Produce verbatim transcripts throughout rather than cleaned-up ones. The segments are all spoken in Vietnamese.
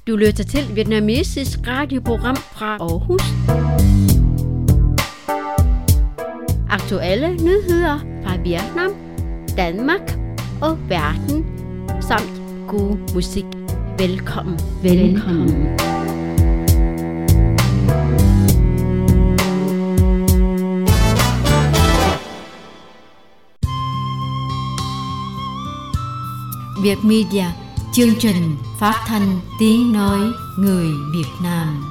Du lytter til Vietnamesisk radioprogram fra Aarhus. Aktuelle nyheder fra Vietnam, Danmark og verden, samt god musik. Velkommen, velkommen. Việt Media, chương trình phát thanh tiếng nói người Việt Nam.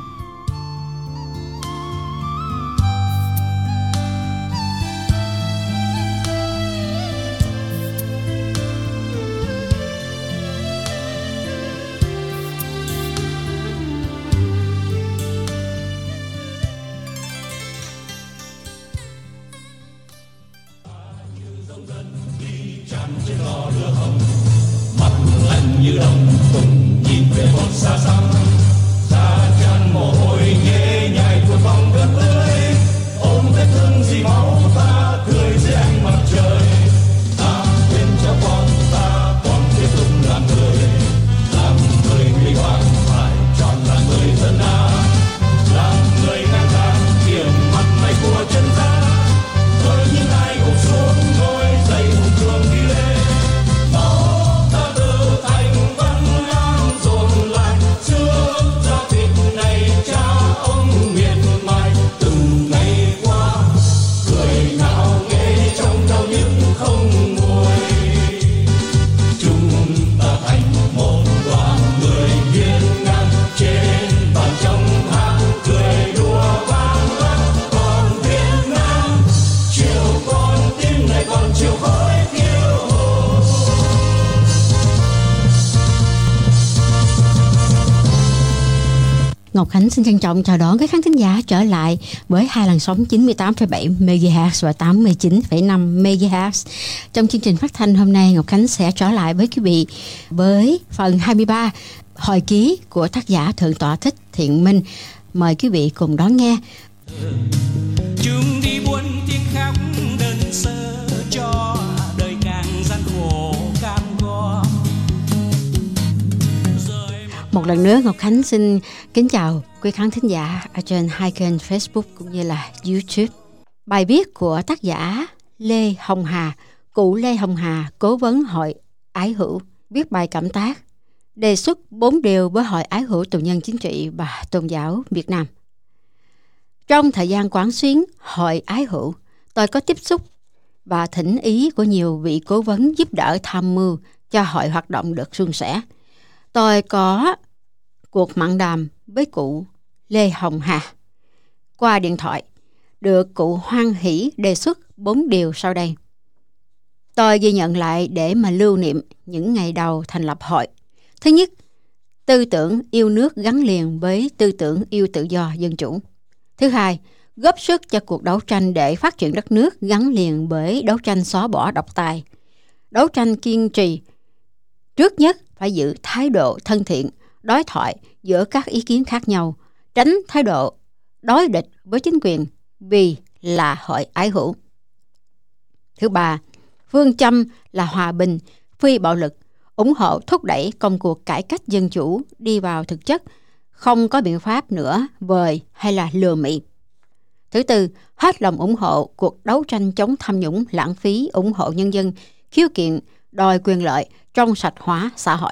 Như đông cùng nhìn về một xa xăm, da chan mồ hôi nhễ nhại cuộn vòng cơn ơi, ôm vết thương gì máu ta cười dưới ánh mặt trời. Ta quên cho con, ta còn tiếp tục làm người, làm người huy hoàng phải chọn là người dân à, làm người ngang tàn kiểm mặt mày của chân gian. Rồi những ai gục xuống đôi giày hùng cường đi lên. Ngọc Khánh xin trân trọng chào đón các khán thính giả trở lại với hai làn sóng chín mươi tám phẩy bảy mê ga héc và tám mươi chín phẩy năm mê ga héc. Trong chương trình phát thanh hôm nay, Ngọc Khánh sẽ trở lại với quý vị với phần hai mươi ba hồi ký của tác giả Thượng tọa Thích Thiện Minh. Mời quý vị cùng đón nghe. Chúng đi buôn tiếng khóc đơn sơ cho đời càng gian khổ cam go. Một lần nữa Ngọc Khánh xin kính chào quý khán thính giả ở trên hai kênh Facebook cũng như là YouTube. Bài viết của tác giả Lê Hồng Hà, cụ Lê Hồng Hà, cố vấn Hội Ái Hữu, viết bài cảm tác đề xuất bốn điều với Hội Ái Hữu Tù nhân Chính trị và Tôn giáo Việt Nam. Trong thời gian quán xuyến Hội Ái Hữu, tôi có tiếp xúc và thỉnh ý của nhiều vị cố vấn giúp đỡ tham mưu cho hội hoạt động được suôn sẻ. Tôi có cuộc mặn đàm với cụ Lê Hồng Hà qua điện thoại, được cụ hoan hỷ đề xuất bốn điều sau đây. Tôi ghi nhận lại để mà lưu niệm những ngày đầu thành lập hội. Thứ nhất, tư tưởng yêu nước gắn liền với tư tưởng yêu tự do dân chủ. Thứ hai, góp sức cho cuộc đấu tranh để phát triển đất nước gắn liền với đấu tranh xóa bỏ độc tài. Đấu tranh kiên trì, trước nhất phải giữ thái độ thân thiện, đối thoại giữa các ý kiến khác nhau, tránh thái độ đối địch với chính quyền vì là hội ái hữu. Thứ ba, phương châm là hòa bình, phi bạo lực, ủng hộ thúc đẩy công cuộc cải cách dân chủ đi vào thực chất, không có biện pháp nữa vời hay là lừa mị. Thứ tư, hết lòng ủng hộ cuộc đấu tranh chống tham nhũng lãng phí, ủng hộ nhân dân khiếu kiện đòi quyền lợi trong sạch hóa xã hội.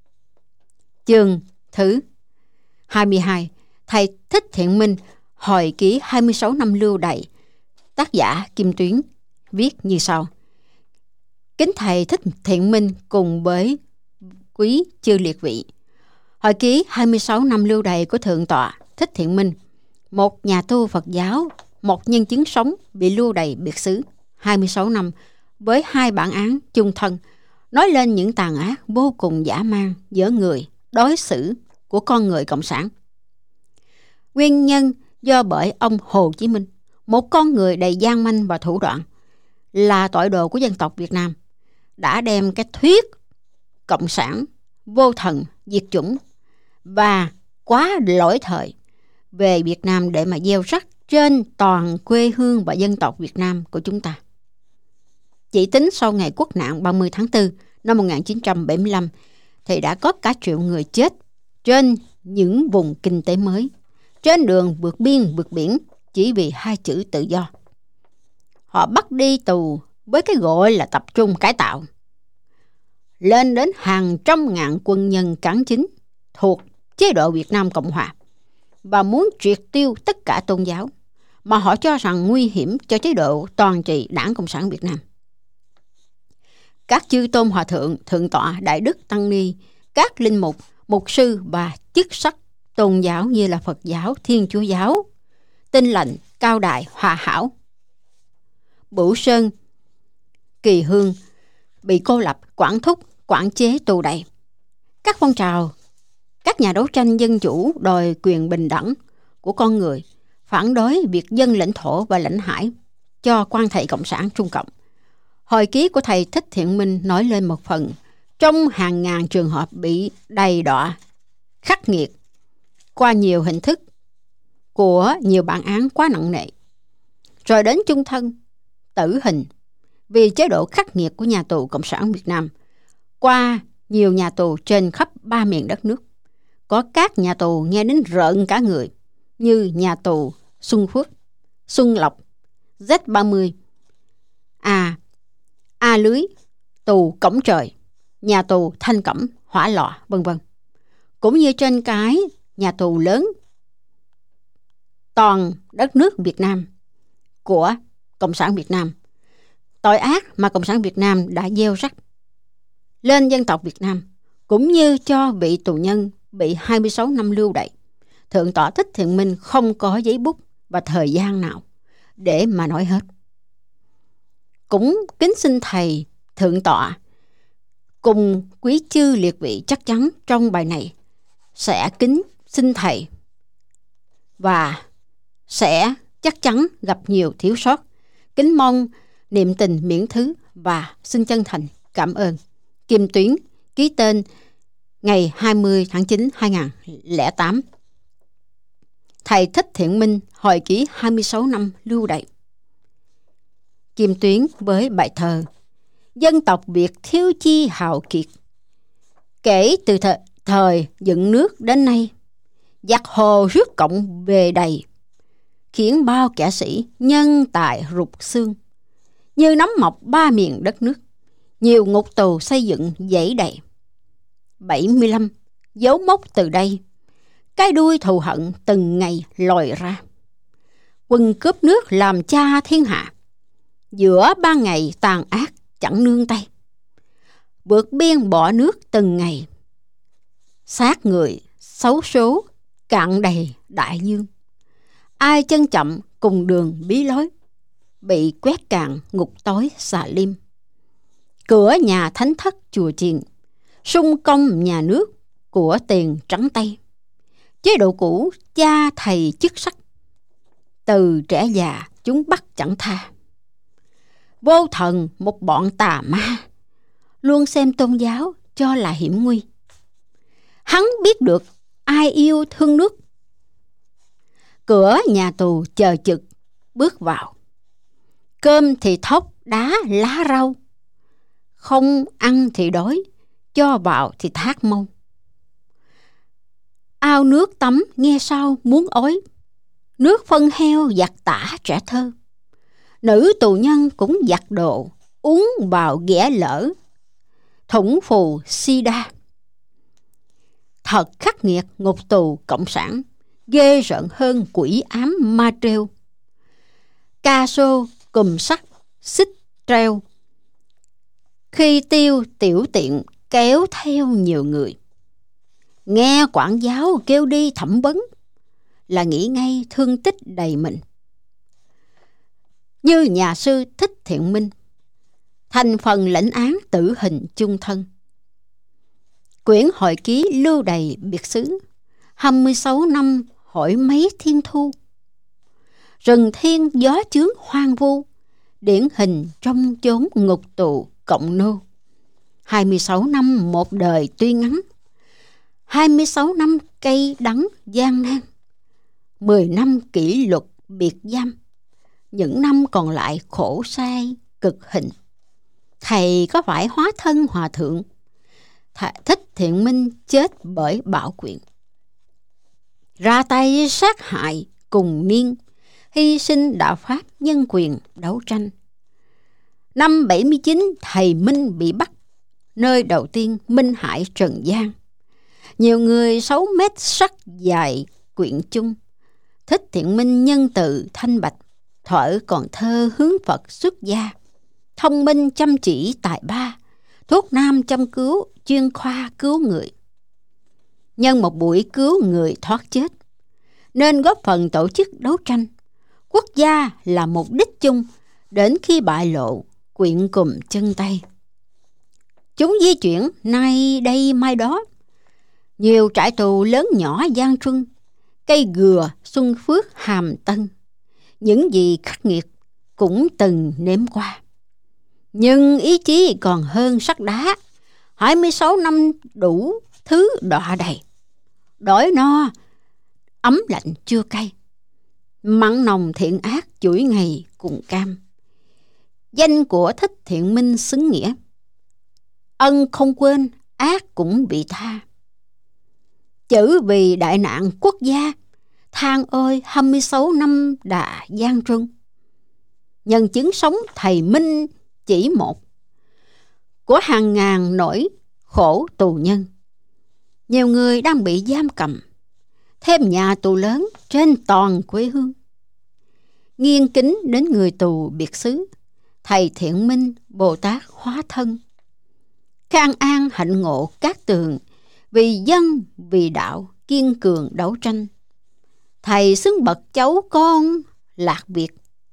Chương thứ hai mươi hai, thầy Thích Thiện Minh, hồi ký hai mươi sáu năm lưu đày, tác giả Kim Tuyến, viết như sau. Kính thầy Thích Thiện Minh cùng với quý chư liệt vị, hồi ký hai mươi sáu năm lưu đày của Thượng tọa Thích Thiện Minh, một nhà tu Phật giáo, một nhân chứng sống bị lưu đày biệt xứ hai mươi sáu năm với hai bản án chung thân, nói lên những tàn ác vô cùng dã man giữa người đối xử của con người cộng sản. Nguyên nhân do bởi ông Hồ Chí Minh, một con người đầy gian manh và thủ đoạn, là tội đồ của dân tộc Việt Nam, đã đem cái thuyết cộng sản vô thần diệt chủng và quá lỗi thời về Việt Nam để mà gieo rắc trên toàn quê hương và dân tộc Việt Nam của chúng ta. Chỉ tính sau ngày quốc nạn ba mươi tháng tư năm một nghìn chín trăm bảy mươi lăm thì đã có cả triệu người chết trên những vùng kinh tế mới, trên đường vượt biên vượt biển chỉ vì hai chữ tự do. Họ bắt đi tù với cái gọi là tập trung cải tạo. Lên đến hàng trăm ngàn quân nhân cán chính thuộc chế độ Việt Nam Cộng Hòa và muốn triệt tiêu tất cả tôn giáo mà họ cho rằng nguy hiểm cho chế độ toàn trị Đảng Cộng sản Việt Nam. Các chư tôn hòa thượng, thượng tọa, đại đức, tăng ni, các linh mục, mục sư và chức sắc tôn giáo như là Phật giáo, Thiên Chúa giáo, Tin Lành, Cao Đại, Hòa Hảo, Bửu Sơn, Kỳ Hương bị cô lập, quản thúc, quản chế, tù đày. Các phong trào, các nhà đấu tranh dân chủ đòi quyền bình đẳng của con người, phản đối việc dâng lãnh thổ và lãnh hải cho quan thầy Cộng sản Trung Cộng. Hồi ký của thầy Thích Thiện Minh nói lên một phần trong hàng ngàn trường hợp bị đầy đọa, khắc nghiệt qua nhiều hình thức của nhiều bản án quá nặng nề, rồi đến chung thân, tử hình vì chế độ khắc nghiệt của nhà tù Cộng sản Việt Nam qua nhiều nhà tù trên khắp ba miền đất nước. Có các nhà tù nghe đến rợn cả người như nhà tù Xuân Phước, Xuân Lộc, Z ba mươi, A, A Lưới, tù Cổng Trời, nhà tù Thanh Cẩm, Hỏa Lò, vân vân. Cũng như trên cái nhà tù lớn toàn đất nước Việt Nam của Cộng sản Việt Nam, tội ác mà Cộng sản Việt Nam đã gieo rắc lên dân tộc Việt Nam, cũng như cho vị tù nhân bị hai mươi sáu năm lưu đày, Thượng tọa Thích Thiện Minh không có giấy bút và thời gian nào để mà nói hết. Cũng kính xin thầy Thượng tọa cùng quý chư liệt vị chắc chắn trong bài này sẽ kính xin thầy và sẽ chắc chắn gặp nhiều thiếu sót. Kính mong niệm tình miễn thứ và xin chân thành cảm ơn. Kim Tuyến, ký tên ngày hai mươi tháng chín năm hai nghìn không trăm lẻ tám. Thầy Thích Thiện Minh, hồi ký hai mươi sáu năm lưu đày. Kim Tuyến với bài thơ: dân tộc Việt thiếu chi hào kiệt, kể từ thời, thời dựng nước đến nay, giặc hồ rước cộng về đầy, khiến bao kẻ sĩ nhân tài rụt xương, như nấm mọc ba miền đất nước, nhiều ngục tù xây dựng dãy đầy. bảy mươi lăm dấu mốc từ đây, cái đuôi thù hận từng ngày lòi ra. Quân cướp nước làm cha thiên hạ, giữa ban ngày tàn ác chẳng nương tay. Vượt biên bỏ nước từng ngày, xác người xấu số cạn đầy đại dương. Ai chân chậm cùng đường bí lối, bị quét càn ngục tối xà lim. Cửa nhà thánh thất chùa chiền, sung công nhà nước của tiền trắng tay. Chế độ cũ cha thầy chức sắc, từ trẻ già chúng bắt chẳng tha. Vô thần một bọn tà ma, luôn xem tôn giáo cho là hiểm nguy. Hắn biết được ai yêu thương nước, cửa nhà tù chờ trực bước vào. Cơm thì thóc đá lá rau, không ăn thì đói, cho vào thì thác mông. Ao nước tắm nghe sao muốn ói, nước phân heo giặt tả trẻ thơ. Nữ tù nhân cũng giặt đồ, uống vào ghẻ lỡ, thủng phù sida. Thật khắc nghiệt ngục tù cộng sản, ghê rợn hơn quỷ ám ma treo. Ca sô cùm sắt xích treo, khi tiêu tiểu tiện kéo theo nhiều người. Nghe quản giáo kêu đi thẩm vấn, là nghĩ ngay thương tích đầy mình. Như nhà sư Thích Thiện Minh, thành phần lãnh án tử hình chung thân. Quyển hồi ký lưu đầy biệt xứ, hai mươi sáu năm hỏi mấy thiên thu. Rừng thiên gió chướng hoang vu, điển hình trong chốn ngục tù cộng nô. hai mươi sáu năm một đời tuy ngắn, hai mươi sáu năm cay đắng gian nan, mười năm kỷ luật biệt giam, những năm còn lại khổ sai cực hình. Thầy có phải hóa thân hòa thượng? Thầy Thích Thiện Minh chết bởi bạo quyền. ra tay sát hại cùng niên, hy sinh đạo pháp nhân quyền đấu tranh. Năm bảy mươi chín, thầy Minh bị bắt, nơi đầu tiên Minh hại trần gian. Nhiều người sáu mét sắc dài quyện chung. Thích Thiện Minh nhân từ thanh bạch, thuở còn thơ hướng Phật xuất gia. Thông minh chăm chỉ tài ba, thuốc nam chăm cứu, chuyên khoa cứu người. Nhân một buổi cứu người thoát chết, nên góp phần tổ chức đấu tranh. Quốc gia là mục đích chung, đến khi bại lộ, quyện cùm chân tay. Chúng di chuyển nay đây mai đó. Nhiều trại tù lớn nhỏ Giang Xuân, Cây Gừa, Xuân Phước, Hàm Tân, những gì khắc nghiệt cũng từng nếm qua. Nhưng ý chí còn hơn sắt đá. hai mươi sáu năm đủ thứ đọa đầy. Đói no, ấm lạnh chưa cay, mặn nồng thiện ác chuỗi ngày cùng cam. Danh của Thích Thiện Minh xứng nghĩa, ân không quên, ác cũng bị tha. Chữ vì đại nạn quốc gia, than ơi hai mươi sáu năm đà gian truân. Nhân chứng sống thầy Minh chỉ một, của hàng ngàn nỗi khổ tù nhân. Nhiều người đang bị giam cầm, thêm nhà tù lớn trên toàn quê hương. Nghiêng kính đến người tù biệt xứ, thầy Thiện Minh Bồ Tát hóa thân. Can an hạnh ngộ Cát Tường, vì dân vì đạo kiên cường đấu tranh. Thầy xứng bậc cháu con lạc Việt.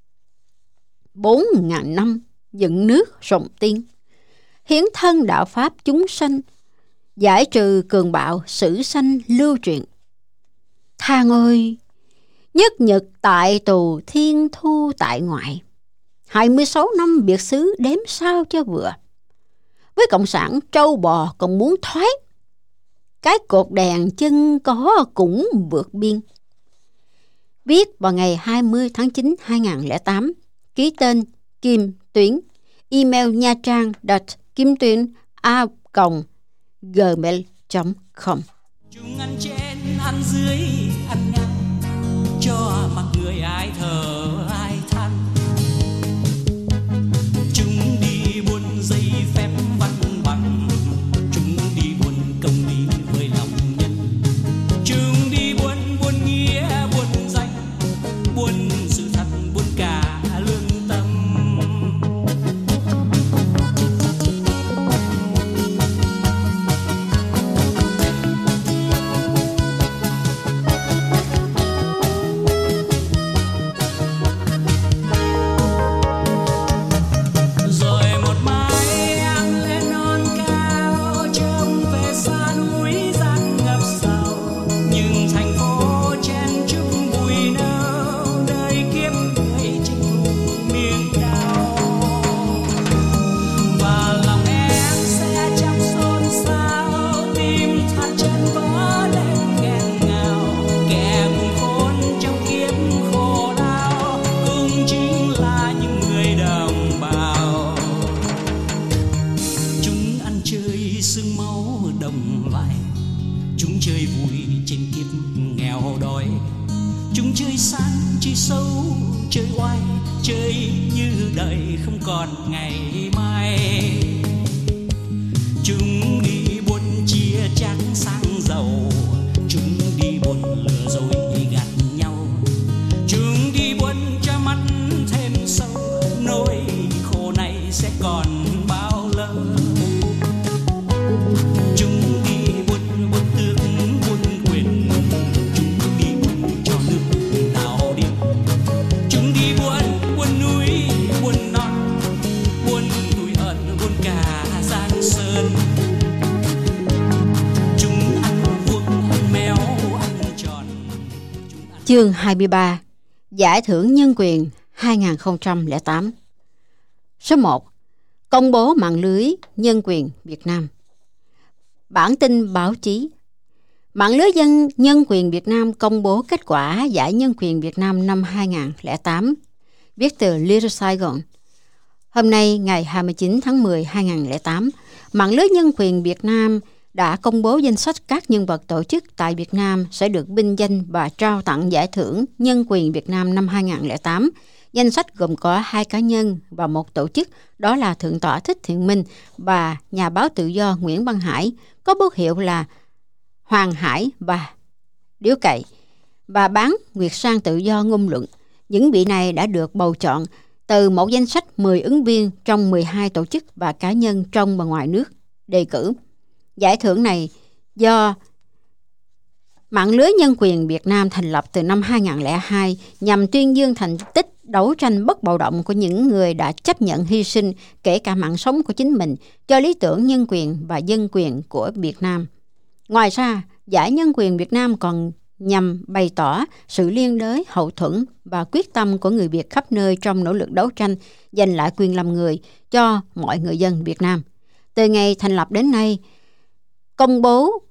Bốn ngàn năm dựng nước rộng tiên, hiến thân đạo pháp chúng sanh, giải trừ cường bạo sử sanh lưu truyền. Than ơi, nhất nhật tại tù, thiên thu tại ngoại. hai mươi sáu năm biệt xứ đếm sao cho vừa. Với cộng sản trâu bò còn muốn thoái, cái cột đèn chân có cũng vượt biên. Viết vào ngày hai mươi tháng chín năm hai nghìn không trăm lẻ tám, ký tên Kim Tuyến, email nha trang kim tuyến a còng gmail chấm com. Chúng ăn trên ăn dưới ăn ngang, cho mặc người ai thở ai than. Chúng đi buôn giấy phép văn bằng, chúng đi buôn công lý với lòng nhân. Chúng đi buôn buôn nghĩa buôn danh, buôn sự thật buôn cả lương tâm. Chương hai mươi ba, Giải thưởng Nhân quyền hai nghìn không trăm lẻ tám. Số một. Công bố mạng lưới nhân quyền Việt Nam. Bản tin báo chí. Mạng lưới dân nhân quyền Việt Nam công bố kết quả Giải Nhân quyền Việt Nam năm hai nghìn không trăm lẻ tám. Viết từ Little Saigon. Hôm nay, ngày hai mươi chín tháng mười năm hai nghìn không trăm lẻ tám, mạng lưới nhân quyền Việt Nam đã công bố danh sách các nhân vật tổ chức tại Việt Nam sẽ được vinh danh và trao tặng giải thưởng Nhân quyền Việt Nam năm hai không không tám. Danh sách gồm có hai cá nhân và một tổ chức, đó là Thượng tọa Thích Thiện Minh và nhà báo tự do Nguyễn Văn Hải, có bút hiệu là Hoàng Hải và Điếu Cậy, và bán Nguyệt Sang tự do ngôn luận. Những vị này đã được bầu chọn từ một danh sách mười ứng viên trong mười hai tổ chức và cá nhân trong và ngoài nước đề cử. Giải thưởng này do Mạng lưới Nhân quyền Việt Nam thành lập từ năm hai không không hai nhằm tuyên dương thành tích đấu tranh bất bạo động của những người đã chấp nhận hy sinh, kể cả mạng sống của chính mình, cho lý tưởng nhân quyền và dân quyền của Việt Nam. Ngoài ra, Giải Nhân quyền Việt Nam còn nhằm bày tỏ sự liên đới, hậu thuẫn và quyết tâm của người Việt khắp nơi trong nỗ lực đấu tranh giành lại quyền làm người cho mọi người dân Việt Nam. Từ ngày thành lập đến nay, công bố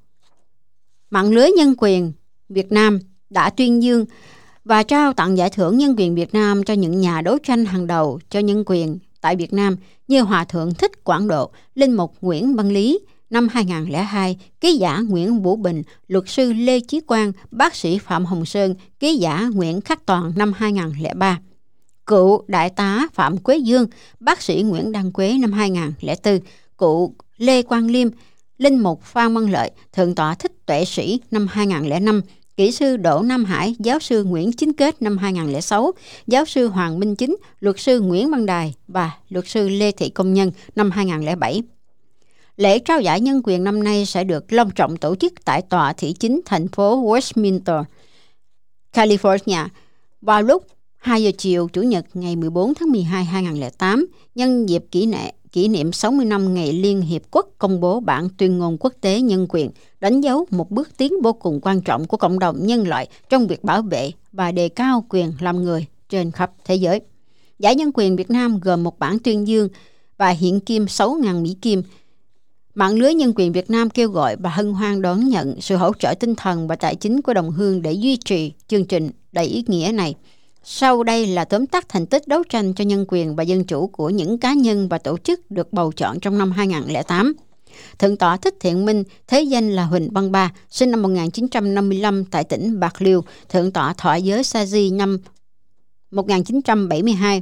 Mạng lưới Nhân quyền Việt Nam đã tuyên dương và trao tặng giải thưởng Nhân quyền Việt Nam cho những nhà đấu tranh hàng đầu cho nhân quyền tại Việt Nam như Hòa thượng Thích Quảng Độ, Linh mục Nguyễn Văn Lý năm hai không không hai, ký giả Nguyễn Vũ Bình, luật sư Lê Chí Quang, bác sĩ Phạm Hồng Sơn, ký giả Nguyễn Khắc Toàn năm hai không không ba, cựu đại tá Phạm Quế Dương, bác sĩ Nguyễn Đăng Quế năm hai không không bốn, cựu Lê Quang Liêm, Linh mục Phan Văn Lợi, Thượng tọa Thích Tuệ Sĩ năm hai không không năm, kỹ sư Đỗ Nam Hải, giáo sư Nguyễn Chính Kết năm hai không không sáu, giáo sư Hoàng Minh Chính, luật sư Nguyễn Văn Đài và luật sư Lê Thị Công Nhân năm hai không không bảy. Lễ trao giải nhân quyền năm nay sẽ được long trọng tổ chức tại tòa thị chính thành phố Westminster, California vào lúc hai giờ chiều Chủ nhật ngày mười bốn tháng mười hai năm hai không không tám, nhân dịp kỷ niệm kỷ niệm sáu mươi năm ngày Liên Hiệp Quốc công bố bản tuyên ngôn quốc tế nhân quyền, đánh dấu một bước tiến vô cùng quan trọng của cộng đồng nhân loại trong việc bảo vệ và đề cao quyền làm người trên khắp thế giới. Giải Nhân quyền Việt Nam gồm một bản tuyên dương và hiện kim sáu nghìn Mỹ Kim. Mạng lưới Nhân quyền Việt Nam kêu gọi và hân hoan đón nhận sự hỗ trợ tinh thần và tài chính của đồng hương để duy trì chương trình đầy ý nghĩa này. Sau đây là tóm tắt thành tích đấu tranh cho nhân quyền và dân chủ của những cá nhân và tổ chức được bầu chọn trong năm hai không không tám. Thượng tọa Thích Thiện Minh, thế danh là Huỳnh Văn Ba, sinh năm một nghìn chín trăm năm mươi lăm tại tỉnh Bạc Liêu, thượng tọa thọ giới Sa Di năm một nghìn chín trăm bảy mươi hai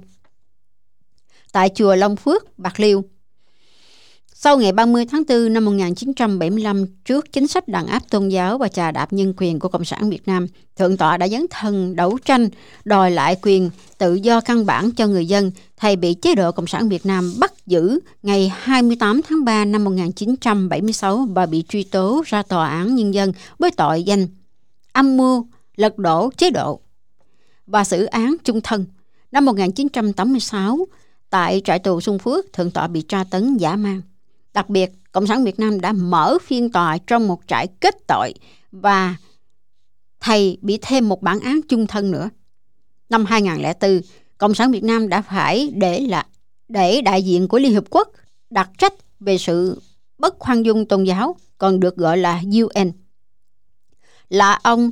tại chùa Long Phước, Bạc Liêu. Sau ngày ba mươi tháng tư năm một nghìn chín trăm bảy mươi lăm, trước chính sách đàn áp tôn giáo và chà đạp nhân quyền của Cộng sản Việt Nam, Thượng tọa đã dấn thân đấu tranh đòi lại quyền tự do căn bản cho người dân. Thầy bị chế độ Cộng sản Việt Nam bắt giữ ngày hai mươi tám tháng ba năm một nghìn chín trăm bảy mươi sáu và bị truy tố ra tòa án nhân dân với tội danh âm mưu lật đổ chế độ và xử án chung thân. Năm một nghìn chín trăm tám mươi sáu, tại trại tù Xuân Phước, Thượng tọa bị tra tấn dã man. Đặc biệt, Cộng sản Việt Nam đã mở phiên tòa trong một trại kết tội và thầy bị thêm một bản án chung thân nữa. Năm hai không không bốn, Cộng sản Việt Nam đã phải để là để đại diện của Liên Hiệp Quốc đặt trách về sự bất khoan dung tôn giáo, còn được gọi là u en, là ông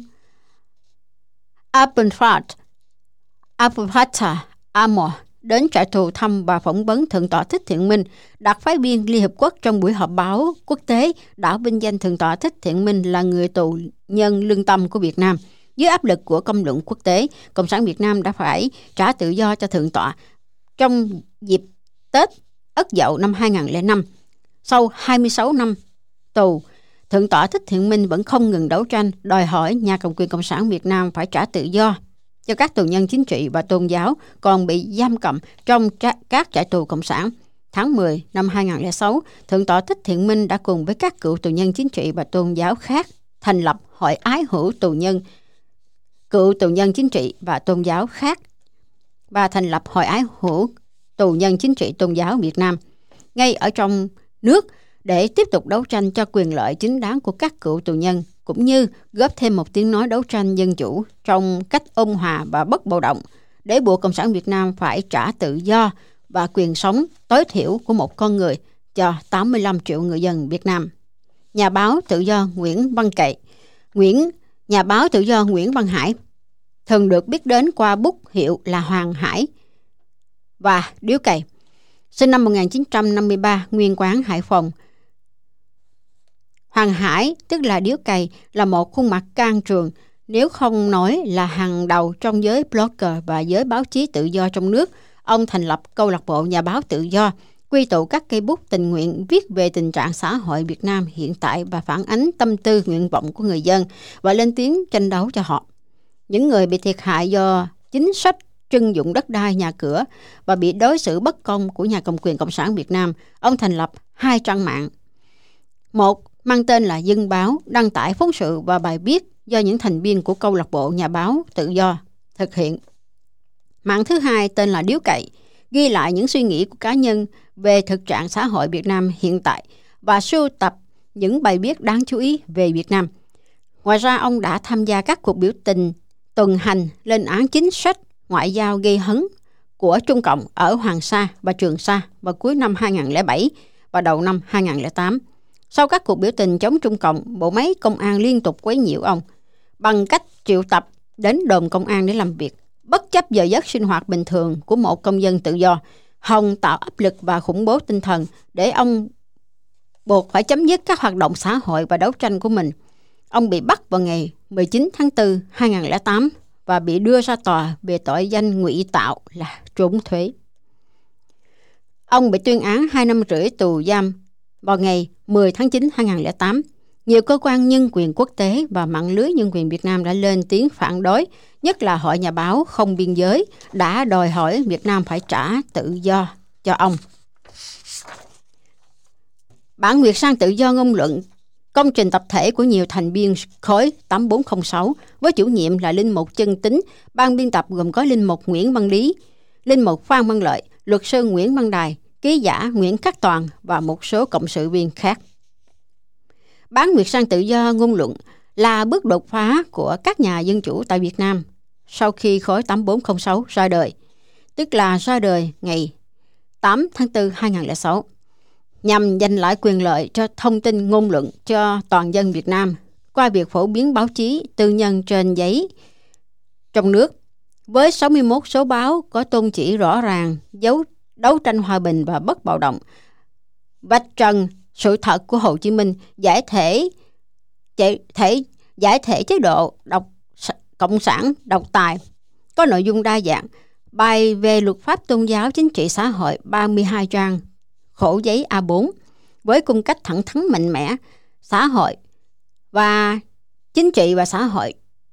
Abulfat Abulfata Amor đến trại tù thăm và phỏng vấn Thượng tọa Thích Thiện Minh. Đặc phái viên Liên Hiệp Quốc trong buổi họp báo quốc tế đã vinh danh Thượng tọa Thích Thiện Minh là người tù nhân lương tâm của Việt Nam. Dưới áp lực của công luận quốc tế, Cộng sản Việt Nam đã phải trả tự do cho Thượng tọa trong dịp Tết Ất Dậu năm hai không không năm. Sau hai mươi sáu năm tù, Thượng tọa Thích Thiện Minh vẫn không ngừng đấu tranh, đòi hỏi nhà cầm quyền Cộng sản Việt Nam phải trả tự do cho các tù nhân chính trị và tôn giáo còn bị giam cầm trong các trại tù Cộng sản. Tháng mười năm hai không không sáu, Thượng tọa Thích Thiện Minh đã cùng với các cựu tù nhân chính trị và tôn giáo khác thành lập Hội Ái Hữu Tù Nhân, cựu tù nhân chính trị và tôn giáo khác và thành lập Hội Ái Hữu Tù Nhân Chính trị Tôn giáo Việt Nam ngay ở trong nước để tiếp tục đấu tranh cho quyền lợi chính đáng của các cựu tù nhân, cũng như góp thêm một tiếng nói đấu tranh dân chủ trong cách ôn hòa và bất bạo động để buộc Cộng sản Việt Nam phải trả tự do và quyền sống tối thiểu của một con người cho tám mươi lăm triệu người dân Việt Nam. Nhà báo tự do Nguyễn Văn Cậy, Nguyễn Nhà báo tự do Nguyễn Văn Hải, thường được biết đến qua bút hiệu là Hoàng Hải và Điếu Cày, sinh năm một nghìn chín trăm năm mươi ba, nguyên quán Hải Phòng. Hoàng Hải, tức là Điếu Cày, là một khuôn mặt can trường, nếu không nói là hàng đầu trong giới blogger và giới báo chí tự do trong nước. Ông thành lập câu lạc bộ Nhà báo Tự do, quy tụ các cây bút tình nguyện viết về tình trạng xã hội Việt Nam hiện tại và phản ánh tâm tư nguyện vọng của người dân và lên tiếng tranh đấu cho họ. Những người bị thiệt hại do chính sách trưng dụng đất đai, nhà cửa và bị đối xử bất công của nhà cầm quyền Cộng sản Việt Nam, ông thành lập hai trang mạng. Một mang tên là Dân Báo, đăng tải phóng sự và bài viết do những thành viên của câu lạc bộ Nhà báo Tự do thực hiện. Mạng thứ hai tên là Điếu Cày, ghi lại những suy nghĩ của cá nhân về thực trạng xã hội Việt Nam hiện tại và sưu tập những bài viết đáng chú ý về Việt Nam. Ngoài ra, ông đã tham gia các cuộc biểu tình, tuần hành, lên án chính sách ngoại giao gây hấn của Trung Cộng ở Hoàng Sa và Trường Sa vào cuối năm hai không không bảy và đầu năm hai không không tám. Sau các cuộc biểu tình chống Trung Cộng, bộ máy công an liên tục quấy nhiễu ông bằng cách triệu tập đến đồn công an để làm việc. Bất chấp giờ giấc sinh hoạt bình thường của một công dân tự do, Hồng tạo áp lực và khủng bố tinh thần để ông buộc phải chấm dứt các hoạt động xã hội và đấu tranh của mình. Ông bị bắt vào ngày mười chín tháng tư hai không không tám và bị đưa ra tòa về tội danh ngụy tạo là trốn thuế. Ông bị tuyên án hai năm rưỡi tù giam vào ngày mười tháng chín hai không không tám. Nhiều cơ quan nhân quyền quốc tế và mạng lưới nhân quyền Việt Nam đã lên tiếng phản đối, nhất là Hội Nhà báo Không Biên giới đã đòi hỏi Việt Nam phải trả tự do cho ông. Bản Nguyệt Sang Tự do ngôn luận, công trình tập thể của nhiều thành viên khối tám bốn không sáu với chủ nhiệm là Linh Mục Chân Tín. Ban biên tập gồm có Linh Mục Nguyễn Văn Lý, Linh Mục Phan Văn Lợi, luật sư Nguyễn Văn Đài, ký giả Nguyễn Khắc Toàn và một số cộng sự viên khác. Bán Nguyệt Sang Tự do ngôn luận là bước đột phá của các nhà dân chủ tại Việt Nam sau khi khối tám bốn không sáu ra đời, tức là ra đời ngày tám tháng tư hai không không sáu, nhằm giành lại quyền lợi cho thông tin ngôn luận cho toàn dân Việt Nam qua việc phổ biến báo chí tư nhân trên giấy trong nước. Với sáu mươi mốt số báo có tôn chỉ rõ ràng, dấu đấu tranh hòa bình và bất bạo động, vạch trần sự thật của Hồ Chí Minh, giải thể thể giải thể chế độ độc cộng sản độc tài, có nội dung đa dạng. Bài về luật pháp tôn giáo chính trị xã hội ba mươi hai trang, khổ giấy A bốn, với cung cách thẳng thắn mạnh mẽ, xã hội và chính trị và xã hội,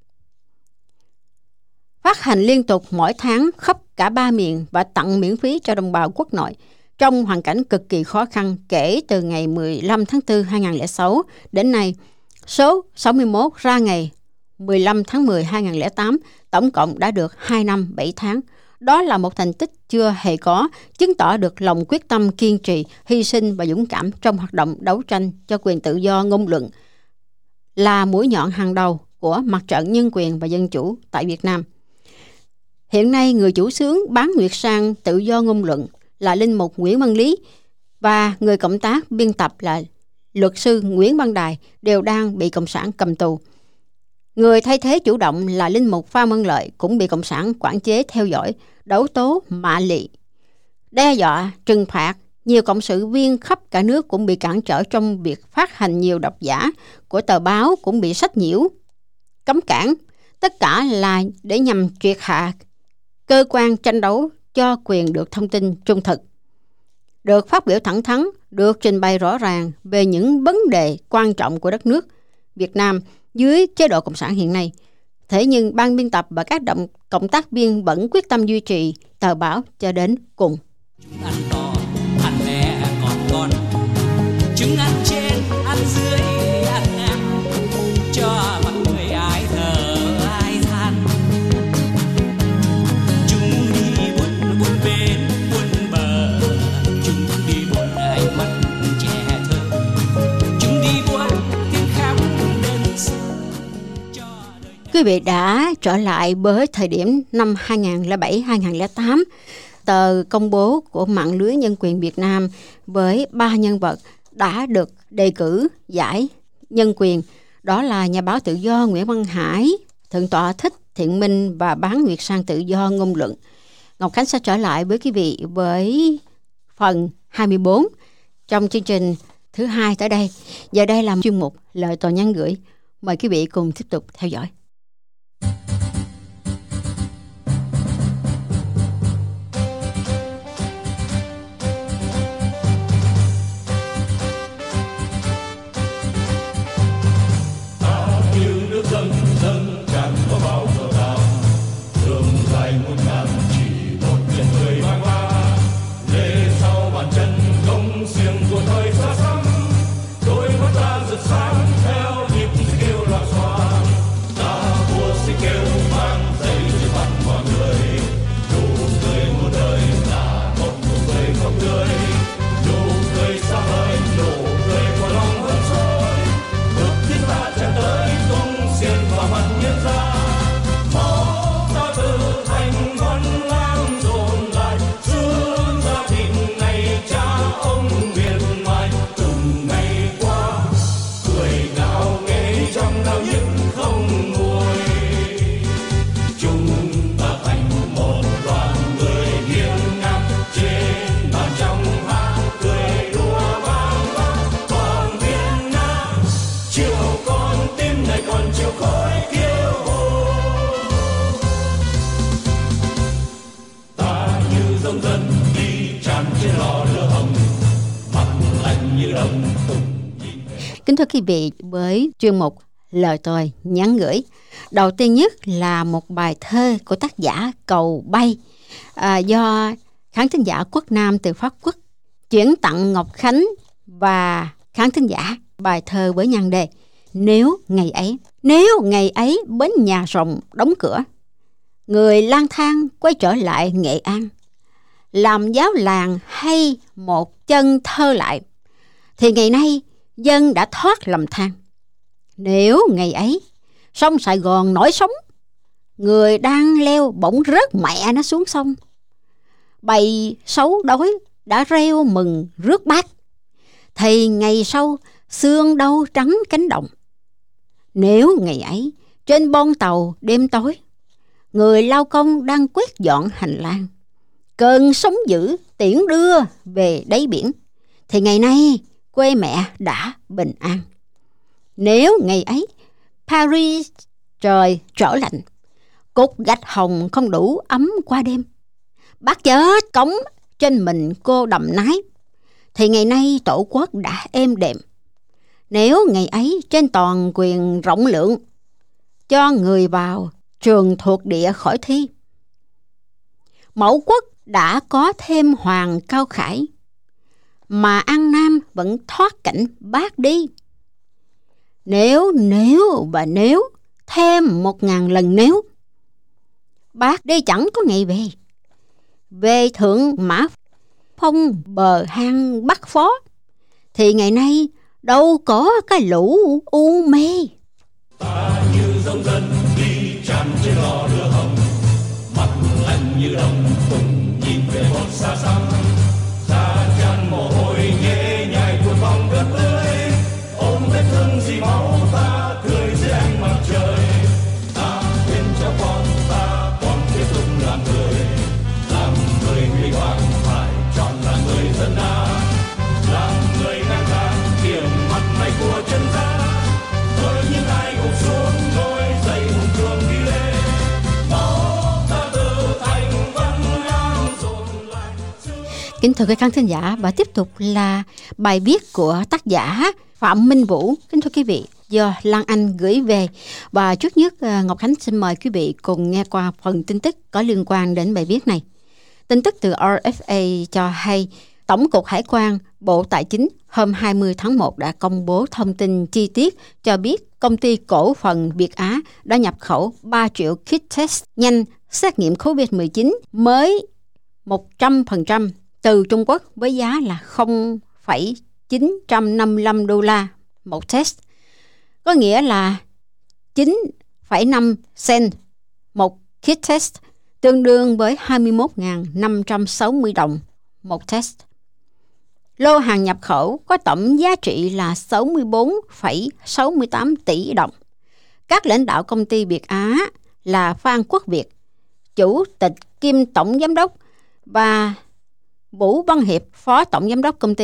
phát hành liên tục mỗi tháng khắp cả ba miền và tặng miễn phí cho đồng bào quốc nội trong hoàn cảnh cực kỳ khó khăn. Kể từ ngày mười lăm tháng tư hai không không sáu đến nay, số sáu mươi mốt ra ngày mười lăm tháng mười hai không không tám, tổng cộng đã được hai năm bảy tháng. Đó là một thành tích chưa hề có, chứng tỏ được lòng quyết tâm kiên trì, hy sinh và dũng cảm trong hoạt động đấu tranh cho quyền tự do ngôn luận, là mũi nhọn hàng đầu của mặt trận nhân quyền và dân chủ tại Việt Nam. Hiện nay, người chủ xướng Bán Nguyệt Sang Tự do ngôn luận là Linh Mục Nguyễn Văn Lý và người cộng tác biên tập là luật sư Nguyễn Văn Đài đều đang bị Cộng sản cầm tù. Người thay thế chủ động là Linh Mục Phan Văn Lợi cũng bị Cộng sản quản chế theo dõi, đấu tố, mạ lị, đe dọa, trừng phạt. Nhiều cộng sự viên khắp cả nước cũng bị cản trở trong việc phát hành, nhiều độc giả của tờ báo cũng bị sách nhiễu, cấm cản. Tất cả là để nhằm triệt hạ cơ quan tranh đấu cho quyền được thông tin trung thực, được phát biểu thẳng thắn, được trình bày rõ ràng về những vấn đề quan trọng của đất nước Việt Nam dưới chế độ Cộng sản hiện nay. Thế nhưng ban biên tập và các động cộng tác viên vẫn quyết tâm duy trì tờ báo cho đến cùng. Ăn to, ăn mẹ còn con, trứng ăn trên, ăn dưới, ăn ngang, cho mọi người ai thở ai than. Chúng đi buồn buồn bên buồn bờ, chúng đi buồn ánh mắt trẻ thơ, chúng đi buồn tiếng khóc đơn sơ. Quý vị đã trở lại với thời điểm năm hai không không bảy hai không không tám. Tờ công bố của mạng lưới nhân quyền Việt Nam với ba nhân vật đã được đề cử giải nhân quyền, đó là nhà báo tự do Nguyễn Văn Hải, Thượng tọa Thích Thiện Minh và Bán Nguyệt Sang Tự do ngôn luận. Ngọc Khánh sẽ trở lại với quý vị với phần hai mươi bốn trong chương trình thứ hai tới đây. Giờ đây là chuyên mục Lời Tòa Nhắn Gửi. Mời quý vị cùng tiếp tục theo dõi. Kính thưa quý vị, với chuyên mục Lời Tôi Nhắn Gửi, đầu tiên nhất là một bài thơ của tác giả Cầu Bay, à, do khán thính giả Quốc Nam từ Pháp Quốc chuyển tặng Ngọc Khánh và khán thính giả. Bài thơ với nhan đề Nếu ngày ấy, nếu ngày ấy bến nhà rồng đóng cửa, người lang thang quay trở lại Nghệ An, làm giáo làng hay một chân thơ lại, thì ngày nay dân đã thoát lầm than. Nếu ngày ấy sông Sài Gòn nổi sóng, người đang leo bỗng rớt mẹ nó xuống sông, bầy xấu đói đã reo mừng rước bát, thì ngày sau sương đâu trắng cánh đồng. Nếu ngày ấy trên bon tàu đêm tối, người lao công đang quét dọn hành lang, cơn sóng dữ tiễn đưa về đáy biển, thì ngày nay quê mẹ đã bình an. Nếu ngày ấy Paris trời trở lạnh, cục gạch hồng không đủ ấm qua đêm, bác chết cống trên mình cô đầm nái, thì ngày nay tổ quốc đã êm đềm. Nếu ngày ấy trên toàn quyền rộng lượng, cho người vào trường thuộc địa khỏi thi, mẫu quốc đã có thêm hoàng cao khải, mà An Nam vẫn thoát cảnh bác đi. Nếu, nếu và nếu, thêm một ngàn lần nếu, bác đi chẳng có ngày về, về thượng Mã Phong bờ hang Bắc Phó, thì ngày nay đâu có cái lũ u mê. Ta như dòng dân đi tràn trên lò lửa hồng, mặt lạnh như đồng cùng nhìn về một xa xăm, da chan mồ hôi nhễ nhại cuộn vòng cơn tươi, ôm vết thương gì máu ta cười dưới ánh mặt trời. Ta khuyên cho con ta còn tiếp tục làm người, làm người huy hoàng phải chọn là người dân ta, làm người ngang tàn kiềm mặt này của chân ta. Tôi những ai gục xuống nỗi dậy hùng cường đi lên, máu ta từ thành văn lang dồn lại. Kính thưa quý khán thính giả, và tiếp tục là bài viết của tác giả Phạm Minh Vũ. Kính thưa quý vị, do Lan Anh gửi về. Và trước nhất Ngọc Khánh xin mời quý vị cùng nghe qua phần tin tức có liên quan đến bài viết này. Tin tức từ rờ ép a cho hay Tổng cục Hải quan, Bộ Tài chính hôm hai mươi tháng một đã công bố thông tin chi tiết cho biết công ty cổ phần Việt Á đã nhập khẩu ba triệu kit test nhanh xét nghiệm covid mười chín mới một trăm phần trăm từ Trung Quốc với giá là không phẩy chín năm lăm đô la một test, có nghĩa là chín phẩy năm cent một kit test, tương đương với hai mươi mốt nghìn năm trăm sáu mươi đồng một test. Lô hàng nhập khẩu có tổng giá trị là sáu mươi bốn phẩy sáu mươi tám tỷ đồng. Các lãnh đạo công ty Việt Á là Phan Quốc Việt, Chủ tịch kiêm Tổng Giám đốc, và Vũ Văn Hiệp, Phó Tổng Giám đốc công ty,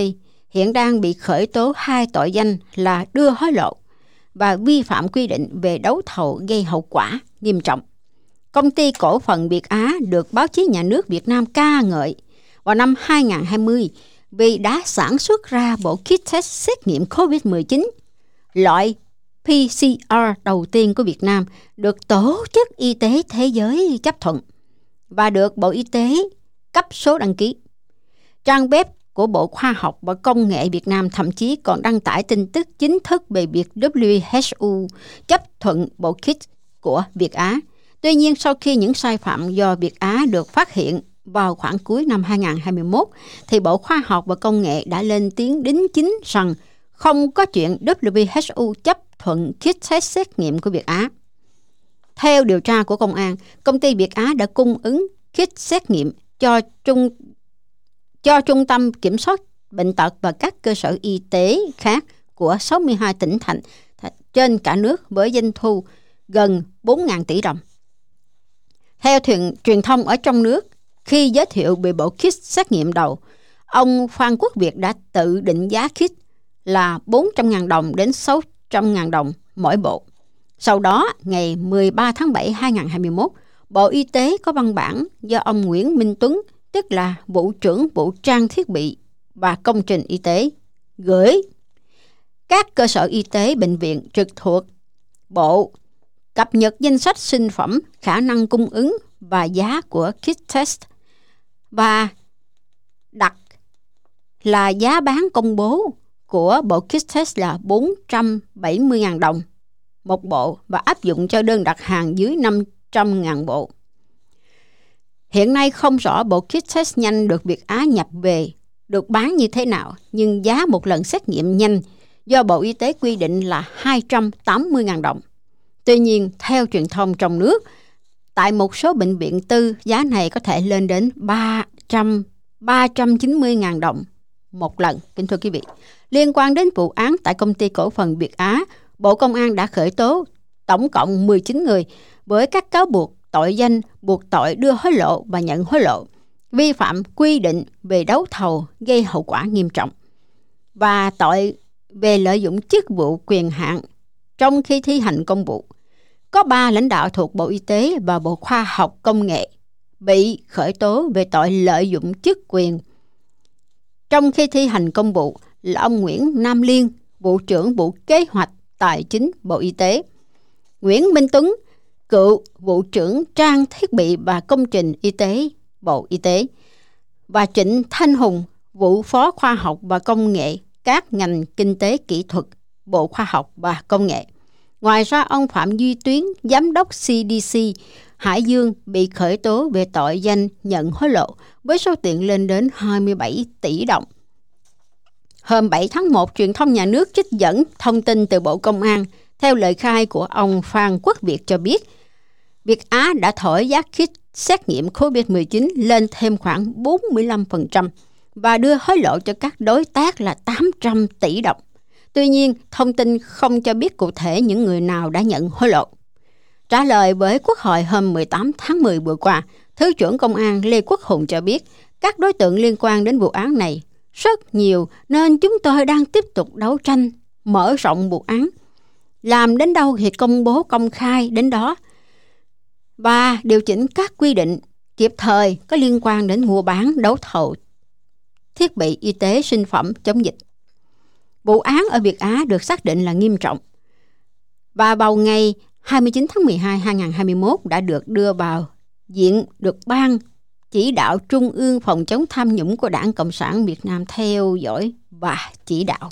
hiện đang bị khởi tố hai tội danh là đưa hối lộ và vi phạm quy định về đấu thầu gây hậu quả nghiêm trọng. Công ty cổ phần Việt Á được báo chí nhà nước Việt Nam ca ngợi vào năm hai không hai không vì đã sản xuất ra bộ kit test xét nghiệm covid mười chín loại pê xê rờ đầu tiên của Việt Nam, được Tổ chức Y tế Thế giới chấp thuận và được Bộ Y tế cấp số đăng ký. Trang web của Bộ Khoa học và Công nghệ Việt Nam thậm chí còn đăng tải tin tức chính thức về việc W H O chấp thuận bộ kit của Việt Á. Tuy nhiên, sau khi những sai phạm do Việt Á được phát hiện vào khoảng cuối năm hai không hai mốt, thì Bộ Khoa học và Công nghệ đã lên tiếng đính chính rằng không có chuyện W H O chấp thuận kit test xét nghiệm của Việt Á. Theo điều tra của công an, công ty Việt Á đã cung ứng kit xét nghiệm cho trung cho Trung tâm Kiểm soát Bệnh tật và các cơ sở y tế khác của sáu mươi hai tỉnh thành trên cả nước với doanh thu gần bốn nghìn tỷ đồng. Theo thuyền, truyền thông ở trong nước, khi giới thiệu về bộ kit xét nghiệm đầu, ông Phan Quốc Việt đã tự định giá kit là bốn trăm nghìn đồng đến sáu trăm nghìn đồng mỗi bộ. Sau đó, ngày mười ba tháng bảy năm hai không hai mốt, Bộ Y tế có văn bản do ông Nguyễn Minh Tuấn, tức là Vụ trưởng Vụ Trang Thiết bị và Công trình Y tế, gửi các cơ sở y tế, bệnh viện trực thuộc Bộ cập nhật danh sách sinh phẩm, khả năng cung ứng và giá của kit test và đặt là giá bán công bố của bộ kit test là bốn trăm bảy mươi nghìn đồng một bộ và áp dụng cho đơn đặt hàng dưới năm trăm nghìn bộ. Hiện nay không rõ bộ kit test nhanh được Việt Á nhập về được bán như thế nào, nhưng giá một lần xét nghiệm nhanh do Bộ Y tế quy định là hai trăm tám mươi nghìn đồng. Tuy nhiên, theo truyền thông trong nước, tại một số bệnh viện tư, giá này có thể lên đến ba trăm, ba trăm chín mươi nghìn đồng một lần. Kính thưa quý vị, liên quan đến vụ án tại công ty cổ phần Việt Á, Bộ Công an đã khởi tố tổng cộng mười chín người với các cáo buộc tội danh buộc tội đưa hối lộ và nhận hối lộ, vi phạm quy định về đấu thầu gây hậu quả nghiêm trọng và tội về lợi dụng chức vụ quyền hạn trong khi thi hành công vụ. Có ba lãnh đạo thuộc Bộ Y tế và Bộ Khoa học Công nghệ bị khởi tố về tội lợi dụng chức quyền trong khi thi hành công vụ là ông Nguyễn Nam Liên, Vụ trưởng Vụ Kế hoạch Tài chính Bộ Y tế, Nguyễn Minh Tuấn, cựu Vụ trưởng Trang Thiết bị và Công trình Y tế Bộ Y tế, và Trịnh Thanh Hùng, Vụ Phó Khoa học và Công nghệ các ngành kinh tế kỹ thuật Bộ Khoa học và Công nghệ. Ngoài ra, ông Phạm Duy Tuyến, Giám đốc C D C Hải Dương bị khởi tố về tội danh nhận hối lộ với số tiền lên đến hai mươi bảy tỷ đồng. Hôm bảy tháng một, truyền thông nhà nước trích dẫn thông tin từ Bộ Công an. Theo lời khai của ông Phan Quốc Việt cho biết, Việt Á đã thổi giá kit xét nghiệm covid mười chín lên thêm khoảng bốn mươi lăm phần trăm và đưa hối lộ cho các đối tác là tám trăm tỷ đồng. Tuy nhiên, thông tin không cho biết cụ thể những người nào đã nhận hối lộ. Trả lời với Quốc hội hôm mười tám tháng mười vừa qua, Thứ trưởng Công an Lê Quốc Hùng cho biết các đối tượng liên quan đến vụ án này rất nhiều nên chúng tôi đang tiếp tục đấu tranh, mở rộng vụ án. Làm đến đâu thì công bố công khai đến đó và điều chỉnh các quy định kịp thời có liên quan đến mua bán, đấu thầu thiết bị y tế, sinh phẩm chống dịch. Vụ án ở Việt Á được xác định là nghiêm trọng và vào ngày hai mươi chín tháng mười hai năm hai không hai mốt đã được đưa vào diện được Ban Chỉ đạo Trung ương phòng chống tham nhũng của Đảng Cộng sản Việt Nam theo dõi và chỉ đạo.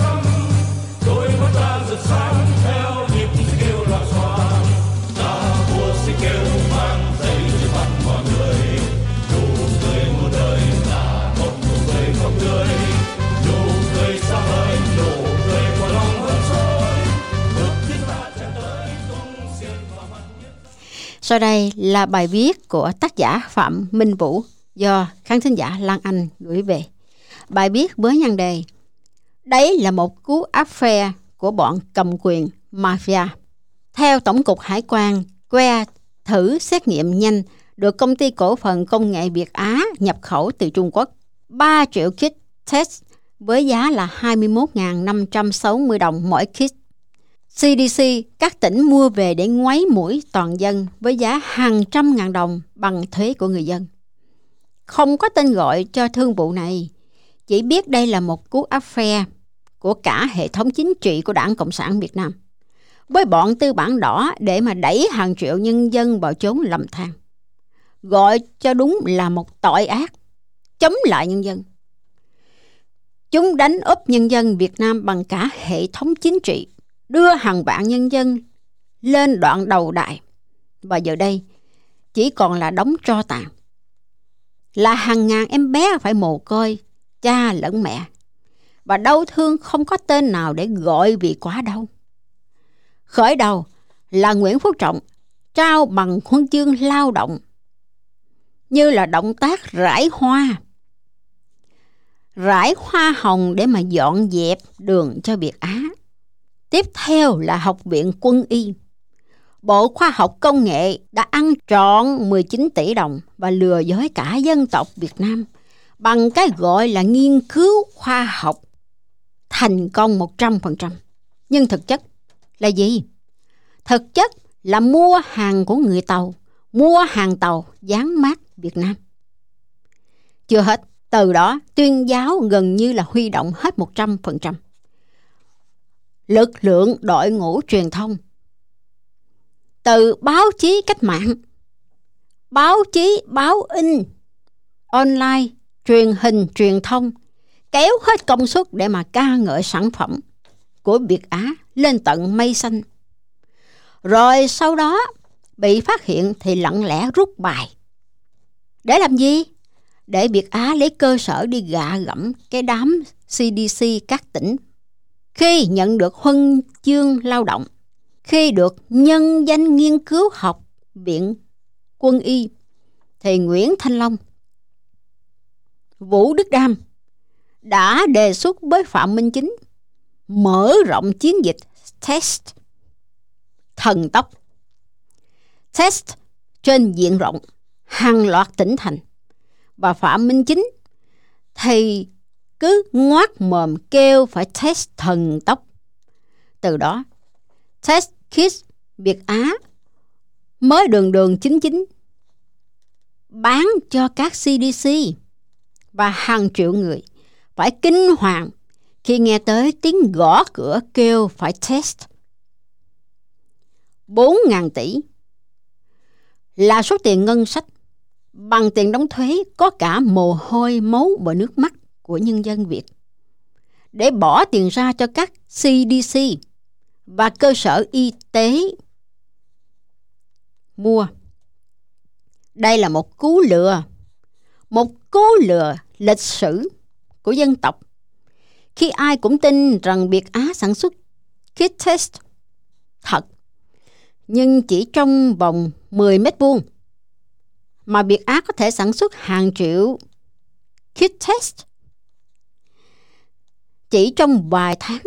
Hãy subscribe cho kênh Ghiền Mì Gõ để không bỏ lỡ Sau đây là bài viết của tác giả Phạm Minh Vũ do khán thính giả Lan Anh gửi về. Bài viết với nhan đề: Đấy là một cú áp phe của bọn cầm quyền mafia. Theo Tổng cục Hải quan, que thử xét nghiệm nhanh được Công ty Cổ phần Công nghệ Việt Á nhập khẩu từ Trung Quốc ba triệu kit test với giá là hai mươi mốt nghìn năm trăm sáu mươi đồng mỗi kit. xê đê xê các tỉnh mua về để ngoáy mũi toàn dân với giá hàng trăm ngàn đồng bằng thuế của người dân. Không có tên gọi cho thương vụ này, chỉ biết đây là một cú áp phe của cả hệ thống chính trị của Đảng Cộng sản Việt Nam với bọn tư bản đỏ để mà đẩy hàng triệu nhân dân vào chốn lầm than. Gọi cho đúng là một tội ác, chống lại nhân dân. Chúng đánh úp nhân dân Việt Nam bằng cả hệ thống chính trị, đưa hàng vạn nhân dân lên đoạn đầu đài. Và giờ đây chỉ còn là đống tro tàn. Là hàng ngàn em bé phải mồ côi cha lẫn mẹ, và đau thương không có tên nào để gọi vì quá đau. Khởi đầu là Nguyễn Phú Trọng trao bằng huân chương lao động như là động tác rải hoa. Rải hoa hồng để mà dọn dẹp đường cho Việt Á. Tiếp theo là Học viện Quân y. Bộ Khoa học Công nghệ đã ăn trọn mười chín tỷ đồng và lừa dối cả dân tộc Việt Nam bằng cái gọi là nghiên cứu khoa học thành công một trăm phần trăm. Nhưng thực chất là gì? Thực chất là mua hàng của người Tàu, mua hàng Tàu dán mác Việt Nam. Chưa hết, từ đó Tuyên giáo gần như là huy động hết một trăm phần trăm. Lực lượng đội ngũ truyền thông, từ báo chí cách mạng, báo chí báo in, online, truyền hình, truyền thông, kéo hết công suất để mà ca ngợi sản phẩm của Việt Á lên tận mây xanh. Rồi sau đó bị phát hiện thì lặng lẽ rút bài. Để làm gì? Để Việt Á lấy cơ sở đi gạ gẫm cái đám xê đê xê các tỉnh. Khi nhận được huân chương lao động, khi được nhân danh nghiên cứu học viện Quân y, thì Nguyễn Thanh Long, Vũ Đức Đam đã đề xuất với Phạm Minh Chính mở rộng chiến dịch test thần tốc. Test trên diện rộng, hàng loạt tỉnh thành. Và Phạm Minh Chính thì cứ ngoác mồm kêu phải test thần tốc. Từ đó, test kit Việt Á mới đường đường chính chính bán cho các xê đê xê, và hàng triệu người phải kinh hoàng khi nghe tới tiếng gõ cửa kêu phải test. bốn nghìn tỷ là số tiền ngân sách bằng tiền đóng thuế, có cả mồ hôi máu và nước mắt của nhân dân Việt để bỏ tiền ra cho các xê đê xê và cơ sở y tế mua. Đây là một cú lừa, một cú lừa lịch sử của dân tộc, khi ai cũng tin rằng Việt Á sản xuất kit test thật, nhưng chỉ trong vòng mười mét vuông mà Việt Á có thể sản xuất hàng triệu kit test chỉ trong vài tháng.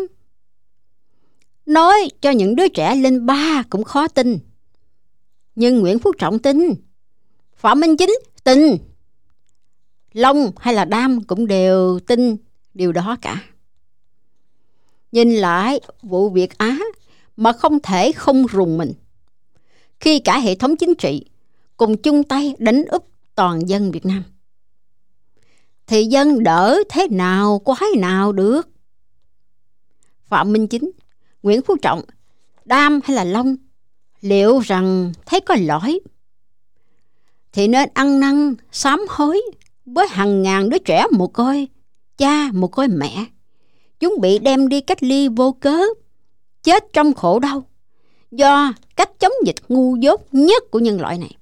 Nói cho những đứa trẻ lên ba cũng khó tin, nhưng Nguyễn Phú Trọng tin, Phạm Minh Chính tin, Long hay là Đam cũng đều tin điều đó cả. Nhìn lại vụ Việt Á mà không thể không rùng mình, khi cả hệ thống chính trị cùng chung tay đánh úp toàn dân Việt Nam, thì dân đỡ thế nào quái nào được. Phạm Minh Chính, Nguyễn Phú Trọng, Đam hay là Long liệu rằng thấy có lỗi thì nên ăn năn sám hối với hàng ngàn đứa trẻ mồ côi cha mồ côi mẹ. Chúng bị đem đi cách ly vô cớ, chết trong khổ đau do cách chống dịch ngu dốt nhất của nhân loại này.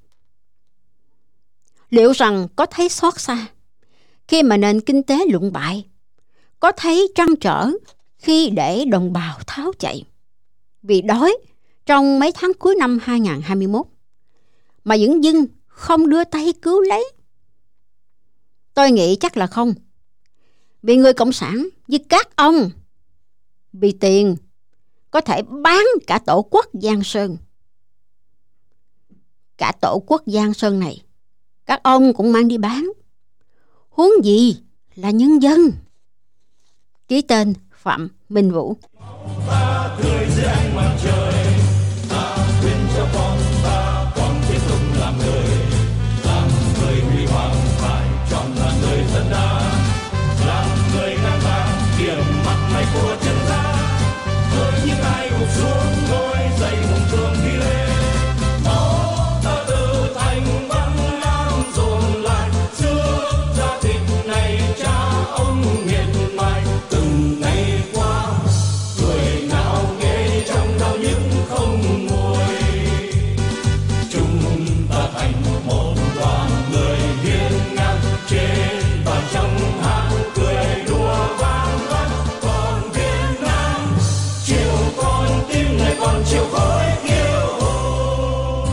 Liệu rằng có thấy xót xa khi mà nền kinh tế lụng bại, có thấy trăn trở khi để đồng bào tháo chạy vì đói trong mấy tháng cuối năm hai không hai mốt, mà dửng dưng không đưa tay cứu lấy? Tôi nghĩ chắc là không. Vì người cộng sản như các ông vì tiền có thể bán cả tổ quốc Giang Sơn. Cả tổ quốc Giang Sơn này các ông cũng mang đi bán, huống gì là nhân dân. Ký tên Phạm Minh Vũ. Ta tươi dưới ánh mặt trời, ta khuyên cho con ta còn tiếp tục làm người, làm người huy hoàng phải chọn là người thân đa, làm người ngang vàng điểm mặt mày của chân ta, với những ai gục xuống ngôi dậy hùng cường đi lên. Máu ta từ thành băng lam dồn lại, xưa da thịt này cha ông miệt mài từng ngày qua. Người nào nghe trong đau nhức không nguôi, chúng ta thành một đoàn người hiên ngang, trên bàn trong hát cười đùa vang vang. Còn Việt Nam chiều con tim này còn chiều khói yêu hồn.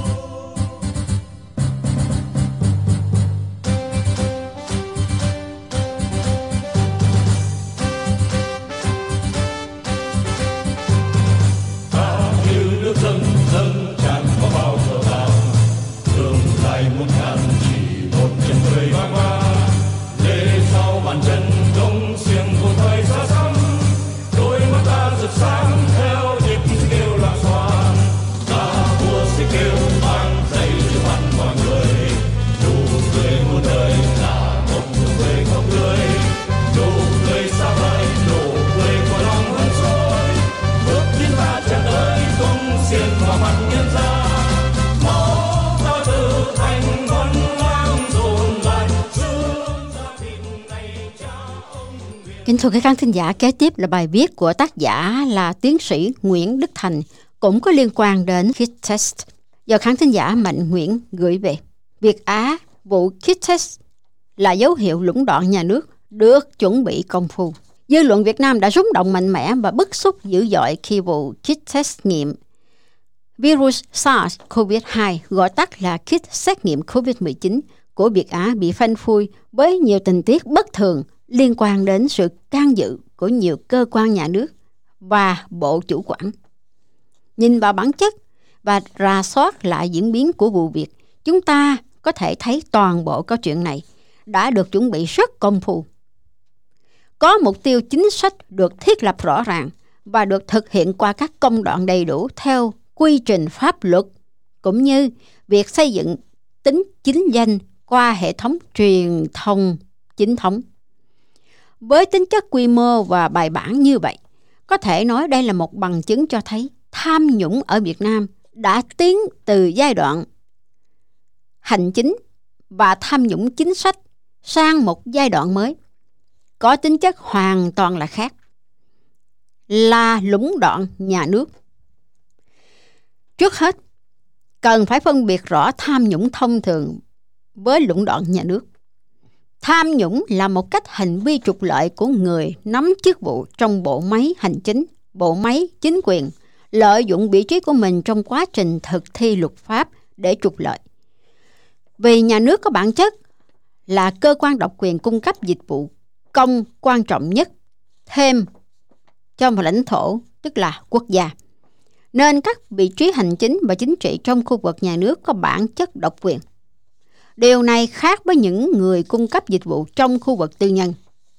Ta như nước dâng dâng tràn qua bao giờ vàng, đường dài một ngàn chỉ một chân người vang qua. Lê sau bàn chân đông xiềng của thời xa xăm, đôi mắt ta rực sáng theo nhịp kêu loạn xoan. Ta vua sẽ kêu mang dậy cho mặt mọi người, nụ cười muôn đời là một nụ cười không cười, nụ cười xa vời, nụ cười của lòng hân sôi. Bước tiến ta chạm tới tung xiềng vào mặt nhân gian, máu ta từ thành vân lang dồn lại, xương da thịt này cha ông Việt. Kính thưa các khán thính giả, kế tiếp là bài viết của tác giả là tiến sĩ Nguyễn Đức Thành, cũng có liên quan đến kit test, do khán thính giả Mạnh Nguyễn gửi về. Việt Á, vụ kit test là dấu hiệu lũng đoạn nhà nước được chuẩn bị công phu. Dư luận Việt Nam đã rúng động mạnh mẽ và bức xúc dữ dội khi vụ kit test nghiệm virus SARS-xê o vê hai, gọi tắt là kit xét nghiệm covid mười chín của Việt Á bị phanh phui với nhiều tình tiết bất thường liên quan đến sự can dự của nhiều cơ quan nhà nước và bộ chủ quản. Nhìn vào bản chất và rà soát lại diễn biến của vụ việc, chúng ta có thể thấy toàn bộ câu chuyện này đã được chuẩn bị rất công phu. Có mục tiêu chính sách được thiết lập rõ ràng và được thực hiện qua các công đoạn đầy đủ theo quy trình pháp luật, cũng như việc xây dựng tính chính danh qua hệ thống truyền thông chính thống. Với tính chất quy mô và bài bản như vậy, có thể nói đây là một bằng chứng cho thấy tham nhũng ở Việt Nam đã tiến từ giai đoạn hành chính và tham nhũng chính sách sang một giai đoạn mới, có tính chất hoàn toàn là khác, là lũng đoạn nhà nước. Trước hết, cần phải phân biệt rõ tham nhũng thông thường với lũng đoạn nhà nước. Tham nhũng là một cách hành vi trục lợi của người nắm chức vụ trong bộ máy hành chính, bộ máy chính quyền, lợi dụng vị trí của mình trong quá trình thực thi luật pháp để trục lợi. Vì nhà nước có bản chất là cơ quan độc quyền cung cấp dịch vụ công quan trọng nhất thêm cho một lãnh thổ, tức là quốc gia, nên các vị trí hành chính và chính trị trong khu vực nhà nước có bản chất độc quyền. Điều này khác với những người cung cấp dịch vụ trong khu vực tư nhân.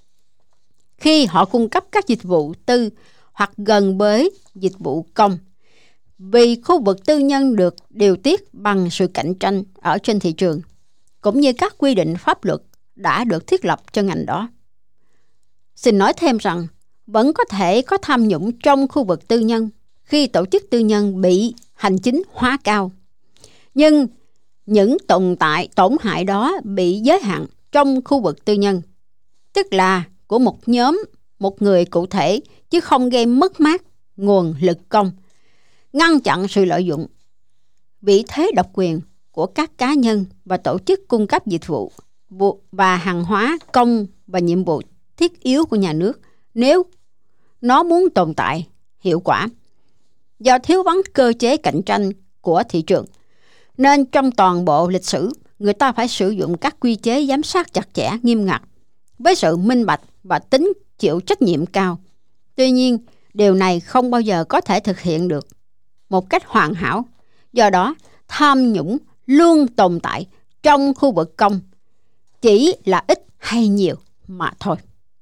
Khi họ cung cấp các dịch vụ tư hoặc gần với dịch vụ công, vì khu vực tư nhân được điều tiết bằng sự cạnh tranh ở trên thị trường, cũng như các quy định pháp luật đã được thiết lập cho ngành đó. Xin nói thêm rằng, vẫn có thể có tham nhũng trong khu vực tư nhân khi tổ chức tư nhân bị hành chính hóa cao. Nhưng những tồn tại tổn hại đó bị giới hạn trong khu vực tư nhân, tức là của một nhóm, một người cụ thể, chứ không gây mất mát nguồn lực công, ngăn chặn sự lợi dụng, vị thế độc quyền của các cá nhân và tổ chức cung cấp dịch vụ và hàng hóa công và nhiệm vụ thiết yếu của nhà nước nếu nó muốn tồn tại hiệu quả. Do thiếu vắng cơ chế cạnh tranh của thị trường, Nên trong toàn bộ lịch sử, người ta phải sử dụng các quy chế giám sát chặt chẽ, nghiêm ngặt, với sự minh bạch và tính chịu trách nhiệm cao. Tuy nhiên, điều này không bao giờ có thể thực hiện được một cách hoàn hảo. Do đó, tham nhũng luôn tồn tại trong khu vực công, chỉ là ít hay nhiều mà thôi.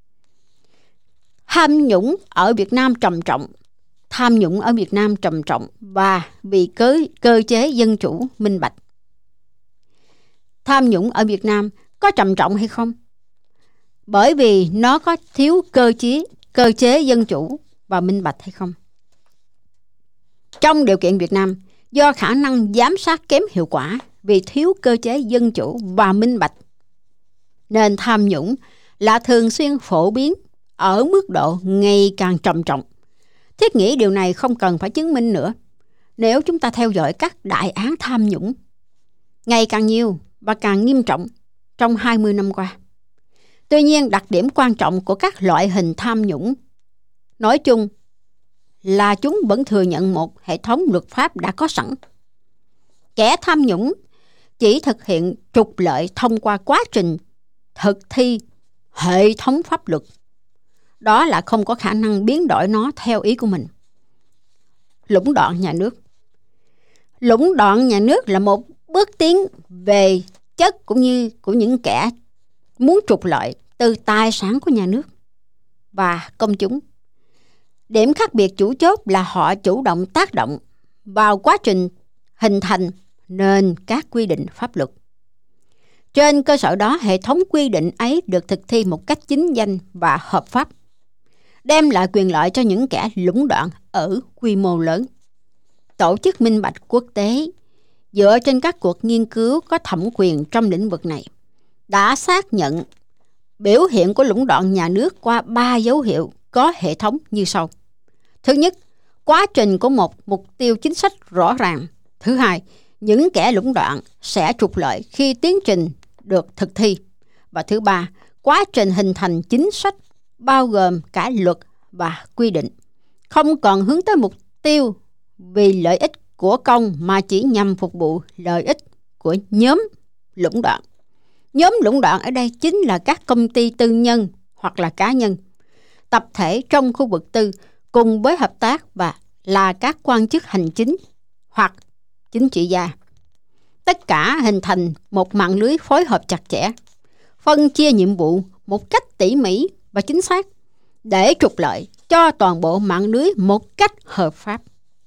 Tham nhũng ở Việt Nam trầm trọng. Tham nhũng ở Việt Nam trầm trọng và vì cơ, cơ chế dân chủ minh bạch. Tham nhũng ở Việt Nam có trầm trọng hay không? Bởi vì nó có thiếu cơ chế, cơ chế dân chủ và minh bạch hay không? Trong điều kiện Việt Nam, do khả năng giám sát kém hiệu quả vì thiếu cơ chế dân chủ và minh bạch, nên tham nhũng là thường xuyên phổ biến ở mức độ ngày càng trầm trọng. Thiết nghĩ điều này không cần phải chứng minh nữa. Nếu chúng ta theo dõi các đại án tham nhũng ngày càng nhiều và càng nghiêm trọng trong hai mươi năm qua. Tuy nhiên, đặc điểm quan trọng của các loại hình tham nhũng nói chung là chúng vẫn thừa nhận một hệ thống luật pháp đã có sẵn. Kẻ tham nhũng chỉ thực hiện trục lợi thông qua quá trình thực thi hệ thống pháp luật. Đó là không có khả năng biến đổi nó theo ý của mình. Lũng đoạn nhà nước. Lũng đoạn nhà nước là một bước tiến về chất cũng như của những kẻ muốn trục lợi từ tài sản của nhà nước và công chúng. Điểm khác biệt chủ chốt là họ chủ động tác động vào quá trình hình thành nên các quy định pháp luật. Trên cơ sở đó, hệ thống quy định ấy được thực thi một cách chính danh và hợp pháp, đem lại quyền lợi cho những kẻ lũng đoạn ở quy mô lớn. Tổ chức minh bạch quốc tế dựa trên các cuộc nghiên cứu có thẩm quyền trong lĩnh vực này đã xác nhận biểu hiện của lũng đoạn nhà nước qua ba dấu hiệu có hệ thống như sau. Thứ nhất, quá trình của một mục tiêu chính sách rõ ràng. Thứ hai, những kẻ lũng đoạn sẽ trục lợi khi tiến trình được thực thi. Và thứ ba, quá trình hình thành chính sách bao gồm cả luật và quy định, không còn hướng tới mục tiêu vì lợi ích của công mà chỉ nhằm phục vụ lợi ích của nhóm lũng đoạn. Nhóm lũng đoạn ở đây chính là các công ty tư nhân hoặc là cá nhân, tập thể trong khu vực tư cùng với hợp tác và là các quan chức hành chính hoặc chính trị gia. Tất cả hình thành một mạng lưới phối hợp chặt chẽ, phân chia nhiệm vụ một cách tỉ mỉ và chính xác để trục lợi cho toàn bộ mạng lưới một cách hợp pháp.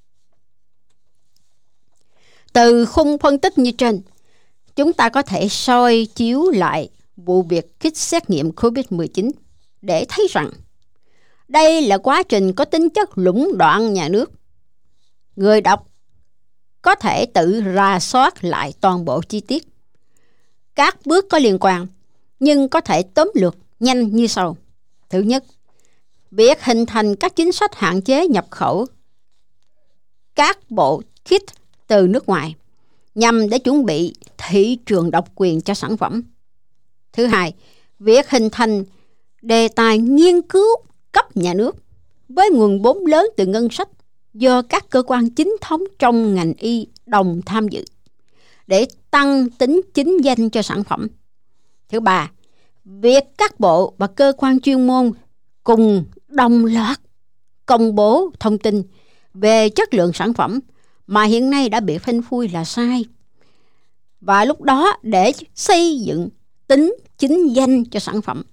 Từ khung phân tích như trên, chúng ta có thể soi chiếu lại vụ việc kit xét nghiệm covid mười chín để thấy rằng đây là quá trình có tính chất lũng đoạn nhà nước. Người đọc có thể tự rà soát lại toàn bộ chi tiết các bước có liên quan, nhưng có thể tóm lược nhanh như sau. Thứ nhất, việc hình thành các chính sách hạn chế nhập khẩu các bộ kit từ nước ngoài nhằm để chuẩn bị thị trường độc quyền cho sản phẩm. Thứ hai, việc hình thành đề tài nghiên cứu cấp nhà nước với nguồn vốn lớn từ ngân sách do các cơ quan chính thống trong ngành y đồng tham dự để tăng tính chính danh cho sản phẩm. Thứ ba, việc các bộ và cơ quan chuyên môn cùng đồng loạt công bố thông tin về chất lượng sản phẩm mà hiện nay đã bị phanh phui là sai, và lúc đó để xây dựng tính chính danh cho sản phẩm.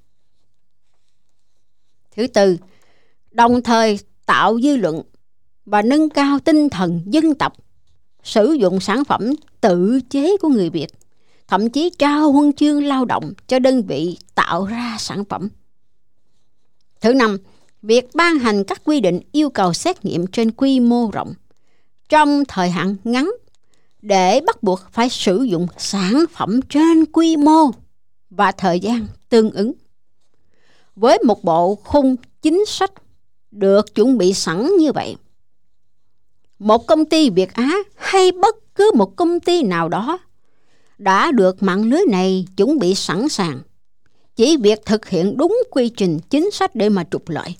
Thứ tư, đồng thời tạo dư luận và nâng cao tinh thần dân tộc, sử dụng sản phẩm tự chế của người Việt, thậm chí trao huân chương lao động cho đơn vị tạo ra sản phẩm. Thứ năm, việc ban hành các quy định yêu cầu xét nghiệm trên quy mô rộng trong thời hạn ngắn để bắt buộc phải sử dụng sản phẩm trên quy mô và thời gian tương ứng. Với một bộ khung chính sách được chuẩn bị sẵn như vậy, một công ty Việt Á hay bất cứ một công ty nào đó đã được mạng lưới này chuẩn bị sẵn sàng, chỉ việc thực hiện đúng quy trình chính sách để mà trục lợi.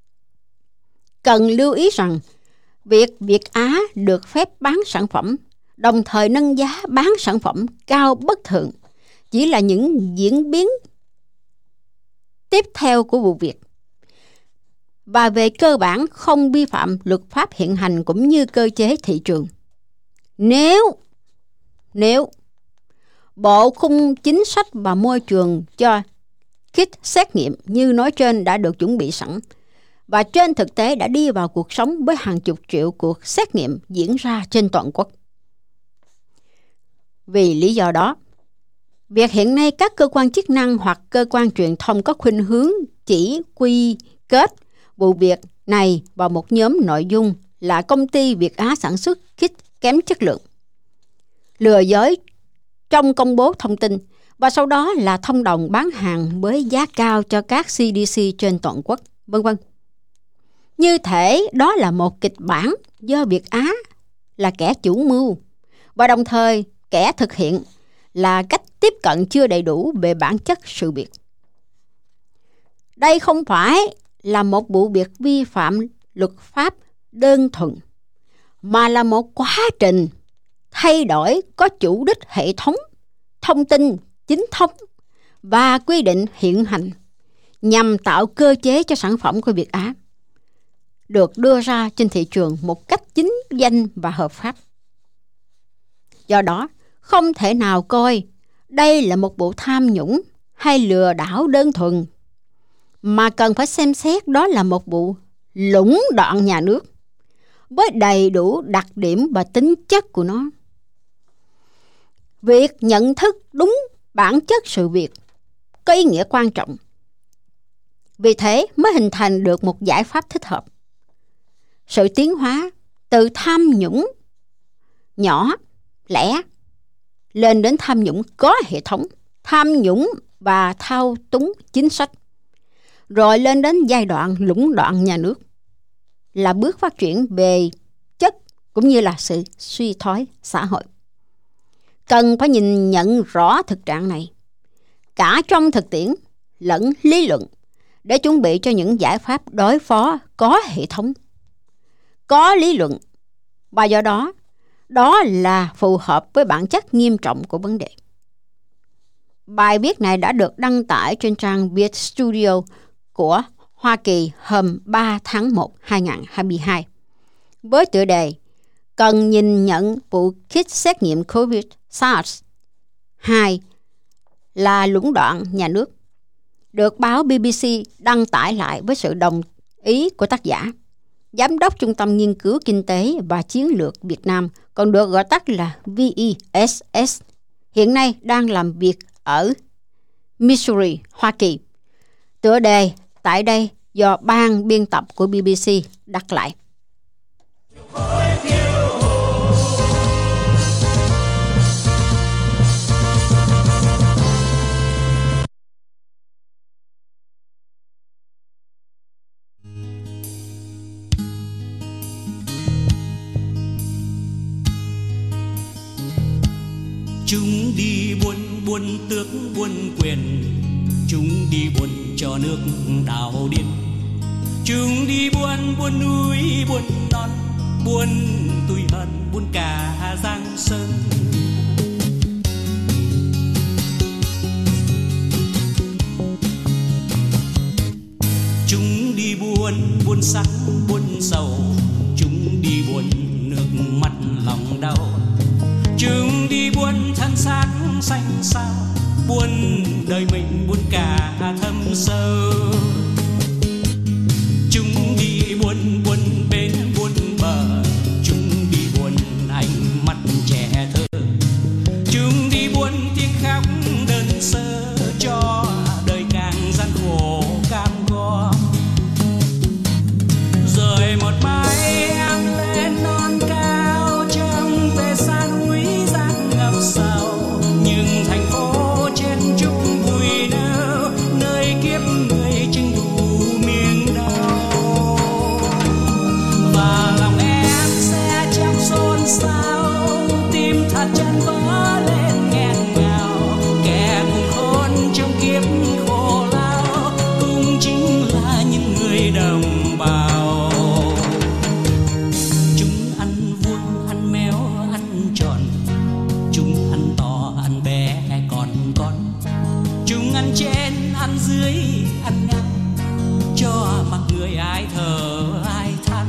Cần lưu ý rằng việc Việt Á được phép bán sản phẩm đồng thời nâng giá bán sản phẩm cao bất thường, chỉ là những diễn biến tiếp theo của vụ việc, và về cơ bản không vi phạm luật pháp hiện hành cũng như cơ chế thị trường. Nếu nếu Bộ khung chính sách và môi trường cho kit xét nghiệm như nói trên đã được chuẩn bị sẵn và trên thực tế đã đi vào cuộc sống với hàng chục triệu cuộc xét nghiệm diễn ra trên toàn quốc. Vì lý do đó, việc hiện nay các cơ quan chức năng hoặc cơ quan truyền thông có khuynh hướng chỉ quy kết vụ việc này vào một nhóm nội dung là công ty Việt Á sản xuất kit kém chất lượng, lừa dối trong công bố thông tin, và sau đó là thông đồng bán hàng với giá cao cho các xê đê xê trên toàn quốc, vân vân. Như thể đó là một kịch bản do Việt Á là kẻ chủ mưu, và đồng thời kẻ thực hiện là cách tiếp cận chưa đầy đủ về bản chất sự việc. Đây không phải là một vụ việc vi phạm luật pháp đơn thuần, mà là một quá trình thay đổi có chủ đích hệ thống, thông tin, chính thống và quy định hiện hành nhằm tạo cơ chế cho sản phẩm của Việt Á được đưa ra trên thị trường một cách chính danh và hợp pháp. Do đó, không thể nào coi đây là một vụ tham nhũng hay lừa đảo đơn thuần, mà cần phải xem xét đó là một vụ lũng đoạn nhà nước với đầy đủ đặc điểm và tính chất của nó. Việc nhận thức đúng bản chất sự việc có ý nghĩa quan trọng. Vì thế mới hình thành được một giải pháp thích hợp. Sự tiến hóa từ tham nhũng nhỏ, lẻ lên đến tham nhũng có hệ thống, tham nhũng và thao túng chính sách, rồi lên đến giai đoạn lũng đoạn nhà nước, là bước phát triển về chất cũng như là sự suy thoái xã hội. Cần phải nhìn nhận rõ thực trạng này, cả trong thực tiễn lẫn lý luận, để chuẩn bị cho những giải pháp đối phó có hệ thống, có lý luận, và do đó, đó là phù hợp với bản chất nghiêm trọng của vấn đề. Bài viết này đã được đăng tải trên trang Viet Studio của Hoa Kỳ hôm ba tháng một năm hai nghìn không trăm hai mươi hai với tựa đề Cần nhìn nhận vụ kit xét nghiệm COVID SARS hai là lũng đoạn nhà nước, được báo bê bê xê đăng tải lại với sự đồng ý của tác giả, Giám đốc Trung tâm Nghiên cứu Kinh tế và Chiến lược Việt Nam, còn được gọi tắt là vê e ét ét, hiện nay đang làm việc ở Missouri, Hoa Kỳ. Tựa đề tại đây do ban biên tập của bê bê xê đặt lại. Chúng đi buôn buôn tước buôn quyền, chúng đi buôn cho nước đảo điên. Chúng đi buôn buôn núi buôn non, buôn tủi hận buôn cả Giang Sơn. Chúng đi buôn buôn sắc buôn sầu, chúng đi buôn nước mắt lòng đau. Chúng đi buôn thân xác xanh xao, buôn đời mình buôn cả thâm sâu. Chúng đi buôn buôn bên buôn bờ, chúng đi buôn ánh mắt trẻ thơ. Chúng đi buôn tiếng khóc đơn sơ cho đời càng gian khổ cam go. Rồi một mai em lên non cao trong về xa núi giang ngập sầu, nhưng thành phố trên trúc vui nêu nơi kiếp người chinh đủ miền đau. ăn năn cho mặc người ai thở ai than.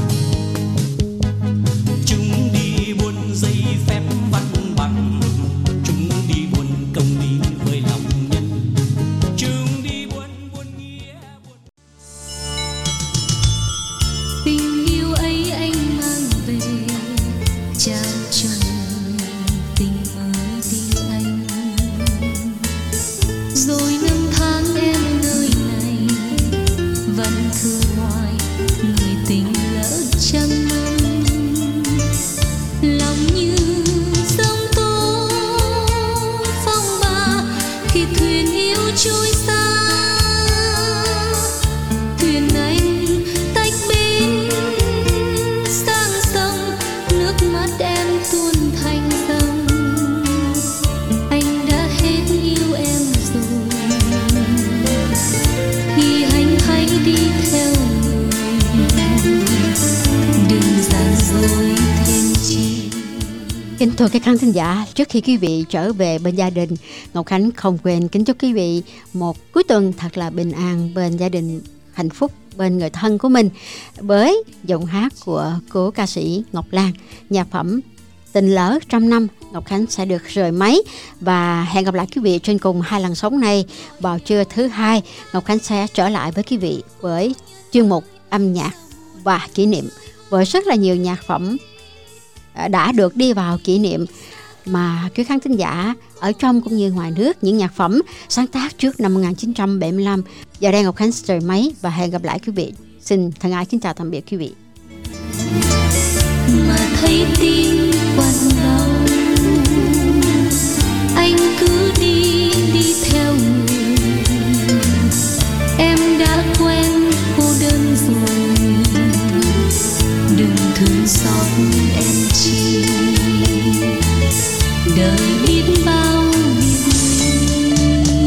Chúng đi buôn giấy phép văn bằng, chúng đi buôn công lý với lòng nhân, chúng đi buôn buôn nghĩa buôn. Tình yêu ấy anh mang về trao cho tình mới tình anh, rồi năm tháng em nơi này vẫn thương hoài người tình lỡ trăm năm. Lòng như sông tố phong ba khi thuyền yêu trôi xa, thuyền anh tách bến sang sông, nước mắt em tuôn thành dòng. Anh đã hết yêu em rồi thì anh hãy đi theo người, đừng gian dối thêm chi. Kính thưa các khán thính giả, trước khi quý vị trở về bên gia đình, Ngọc Khánh không quên kính chúc quý vị một cuối tuần thật là bình an bên gia đình, hạnh phúc bên người thân của mình, với giọng hát của cố ca sĩ Ngọc Lan. Nhạc phẩm Tình Lỡ Trăm Năm, Ngọc Khánh sẽ được rời máy và hẹn gặp lại quý vị trên cùng hai làn sóng này vào trưa thứ hai. Ngọc Khánh sẽ trở lại với quý vị với chuyên mục âm nhạc và kỷ niệm, với rất là nhiều nhạc phẩm đã được đi vào kỷ niệm mà quý khán thính giả ở trong cũng như ngoài nước, những nhạc phẩm sáng tác trước năm một nghìn chín trăm bảy mươi lăm. Giờ đây Ngọc Khánh sẽ rời máy và hẹn gặp lại quý vị. Xin thân ái kính chào tạm biệt quý vị. Mà thấy tim quặn đau, anh cứ đi đi theo người, em đã quen cô đơn rồi, đừng thương xót em chi, đời biết bao biệt ly.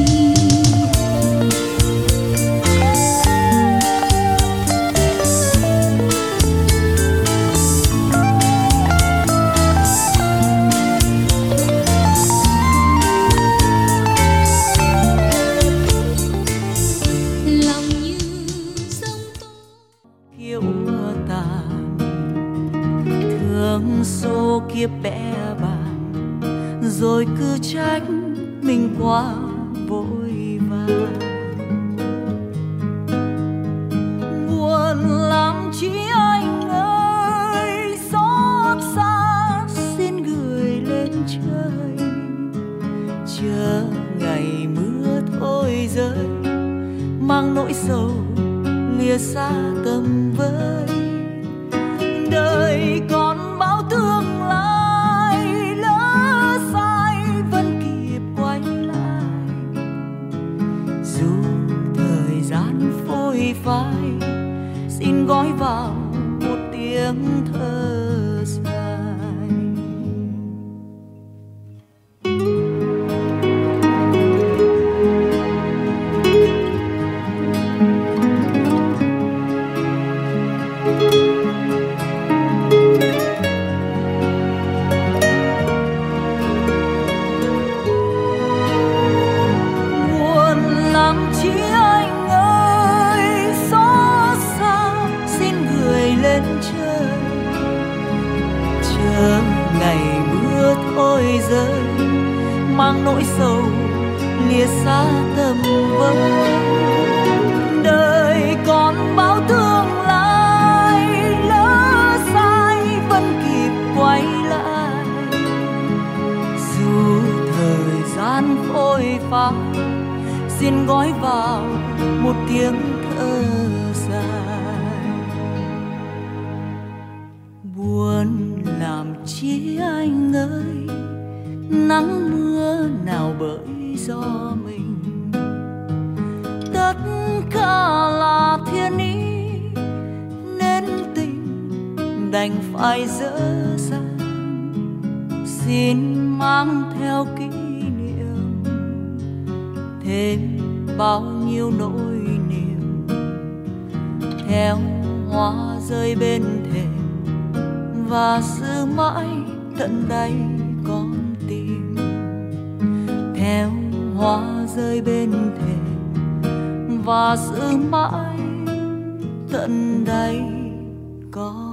Lòng như sông tố kiêu tàn, thương số kiếp bẽ bàng, rồi cứ trách mình quá vội vàng. Buồn lắm chỉ anh ơi, xót xa xin gửi lên trời, chờ ngày mưa thôi rơi, mang nỗi sầu lìa xa tầm với. Đời còn bao tương lai, lỡ sai vẫn kịp quay lại, dù thời gian phôi phai, xin gói vào một tiếng thơ dài. Rơi mang nỗi sầu lìa xa tầm với. Đời còn bao tương lai, lỡ sai vẫn kịp quay lại, dù thời gian phôi phai, xin gói vào một tiếng thơ dài. Buồn làm chi anh ơi, nắng mưa nào bởi do mình, tất cả là thiên ý nên tình đành phải dở dang. Xin mang theo kỷ niệm thêm bao nhiêu nỗi niềm, theo hoa rơi bên thềm và giữ mãi tận đáy con tim. Theo hoa rơi bên thềm và giữ mãi tận đây có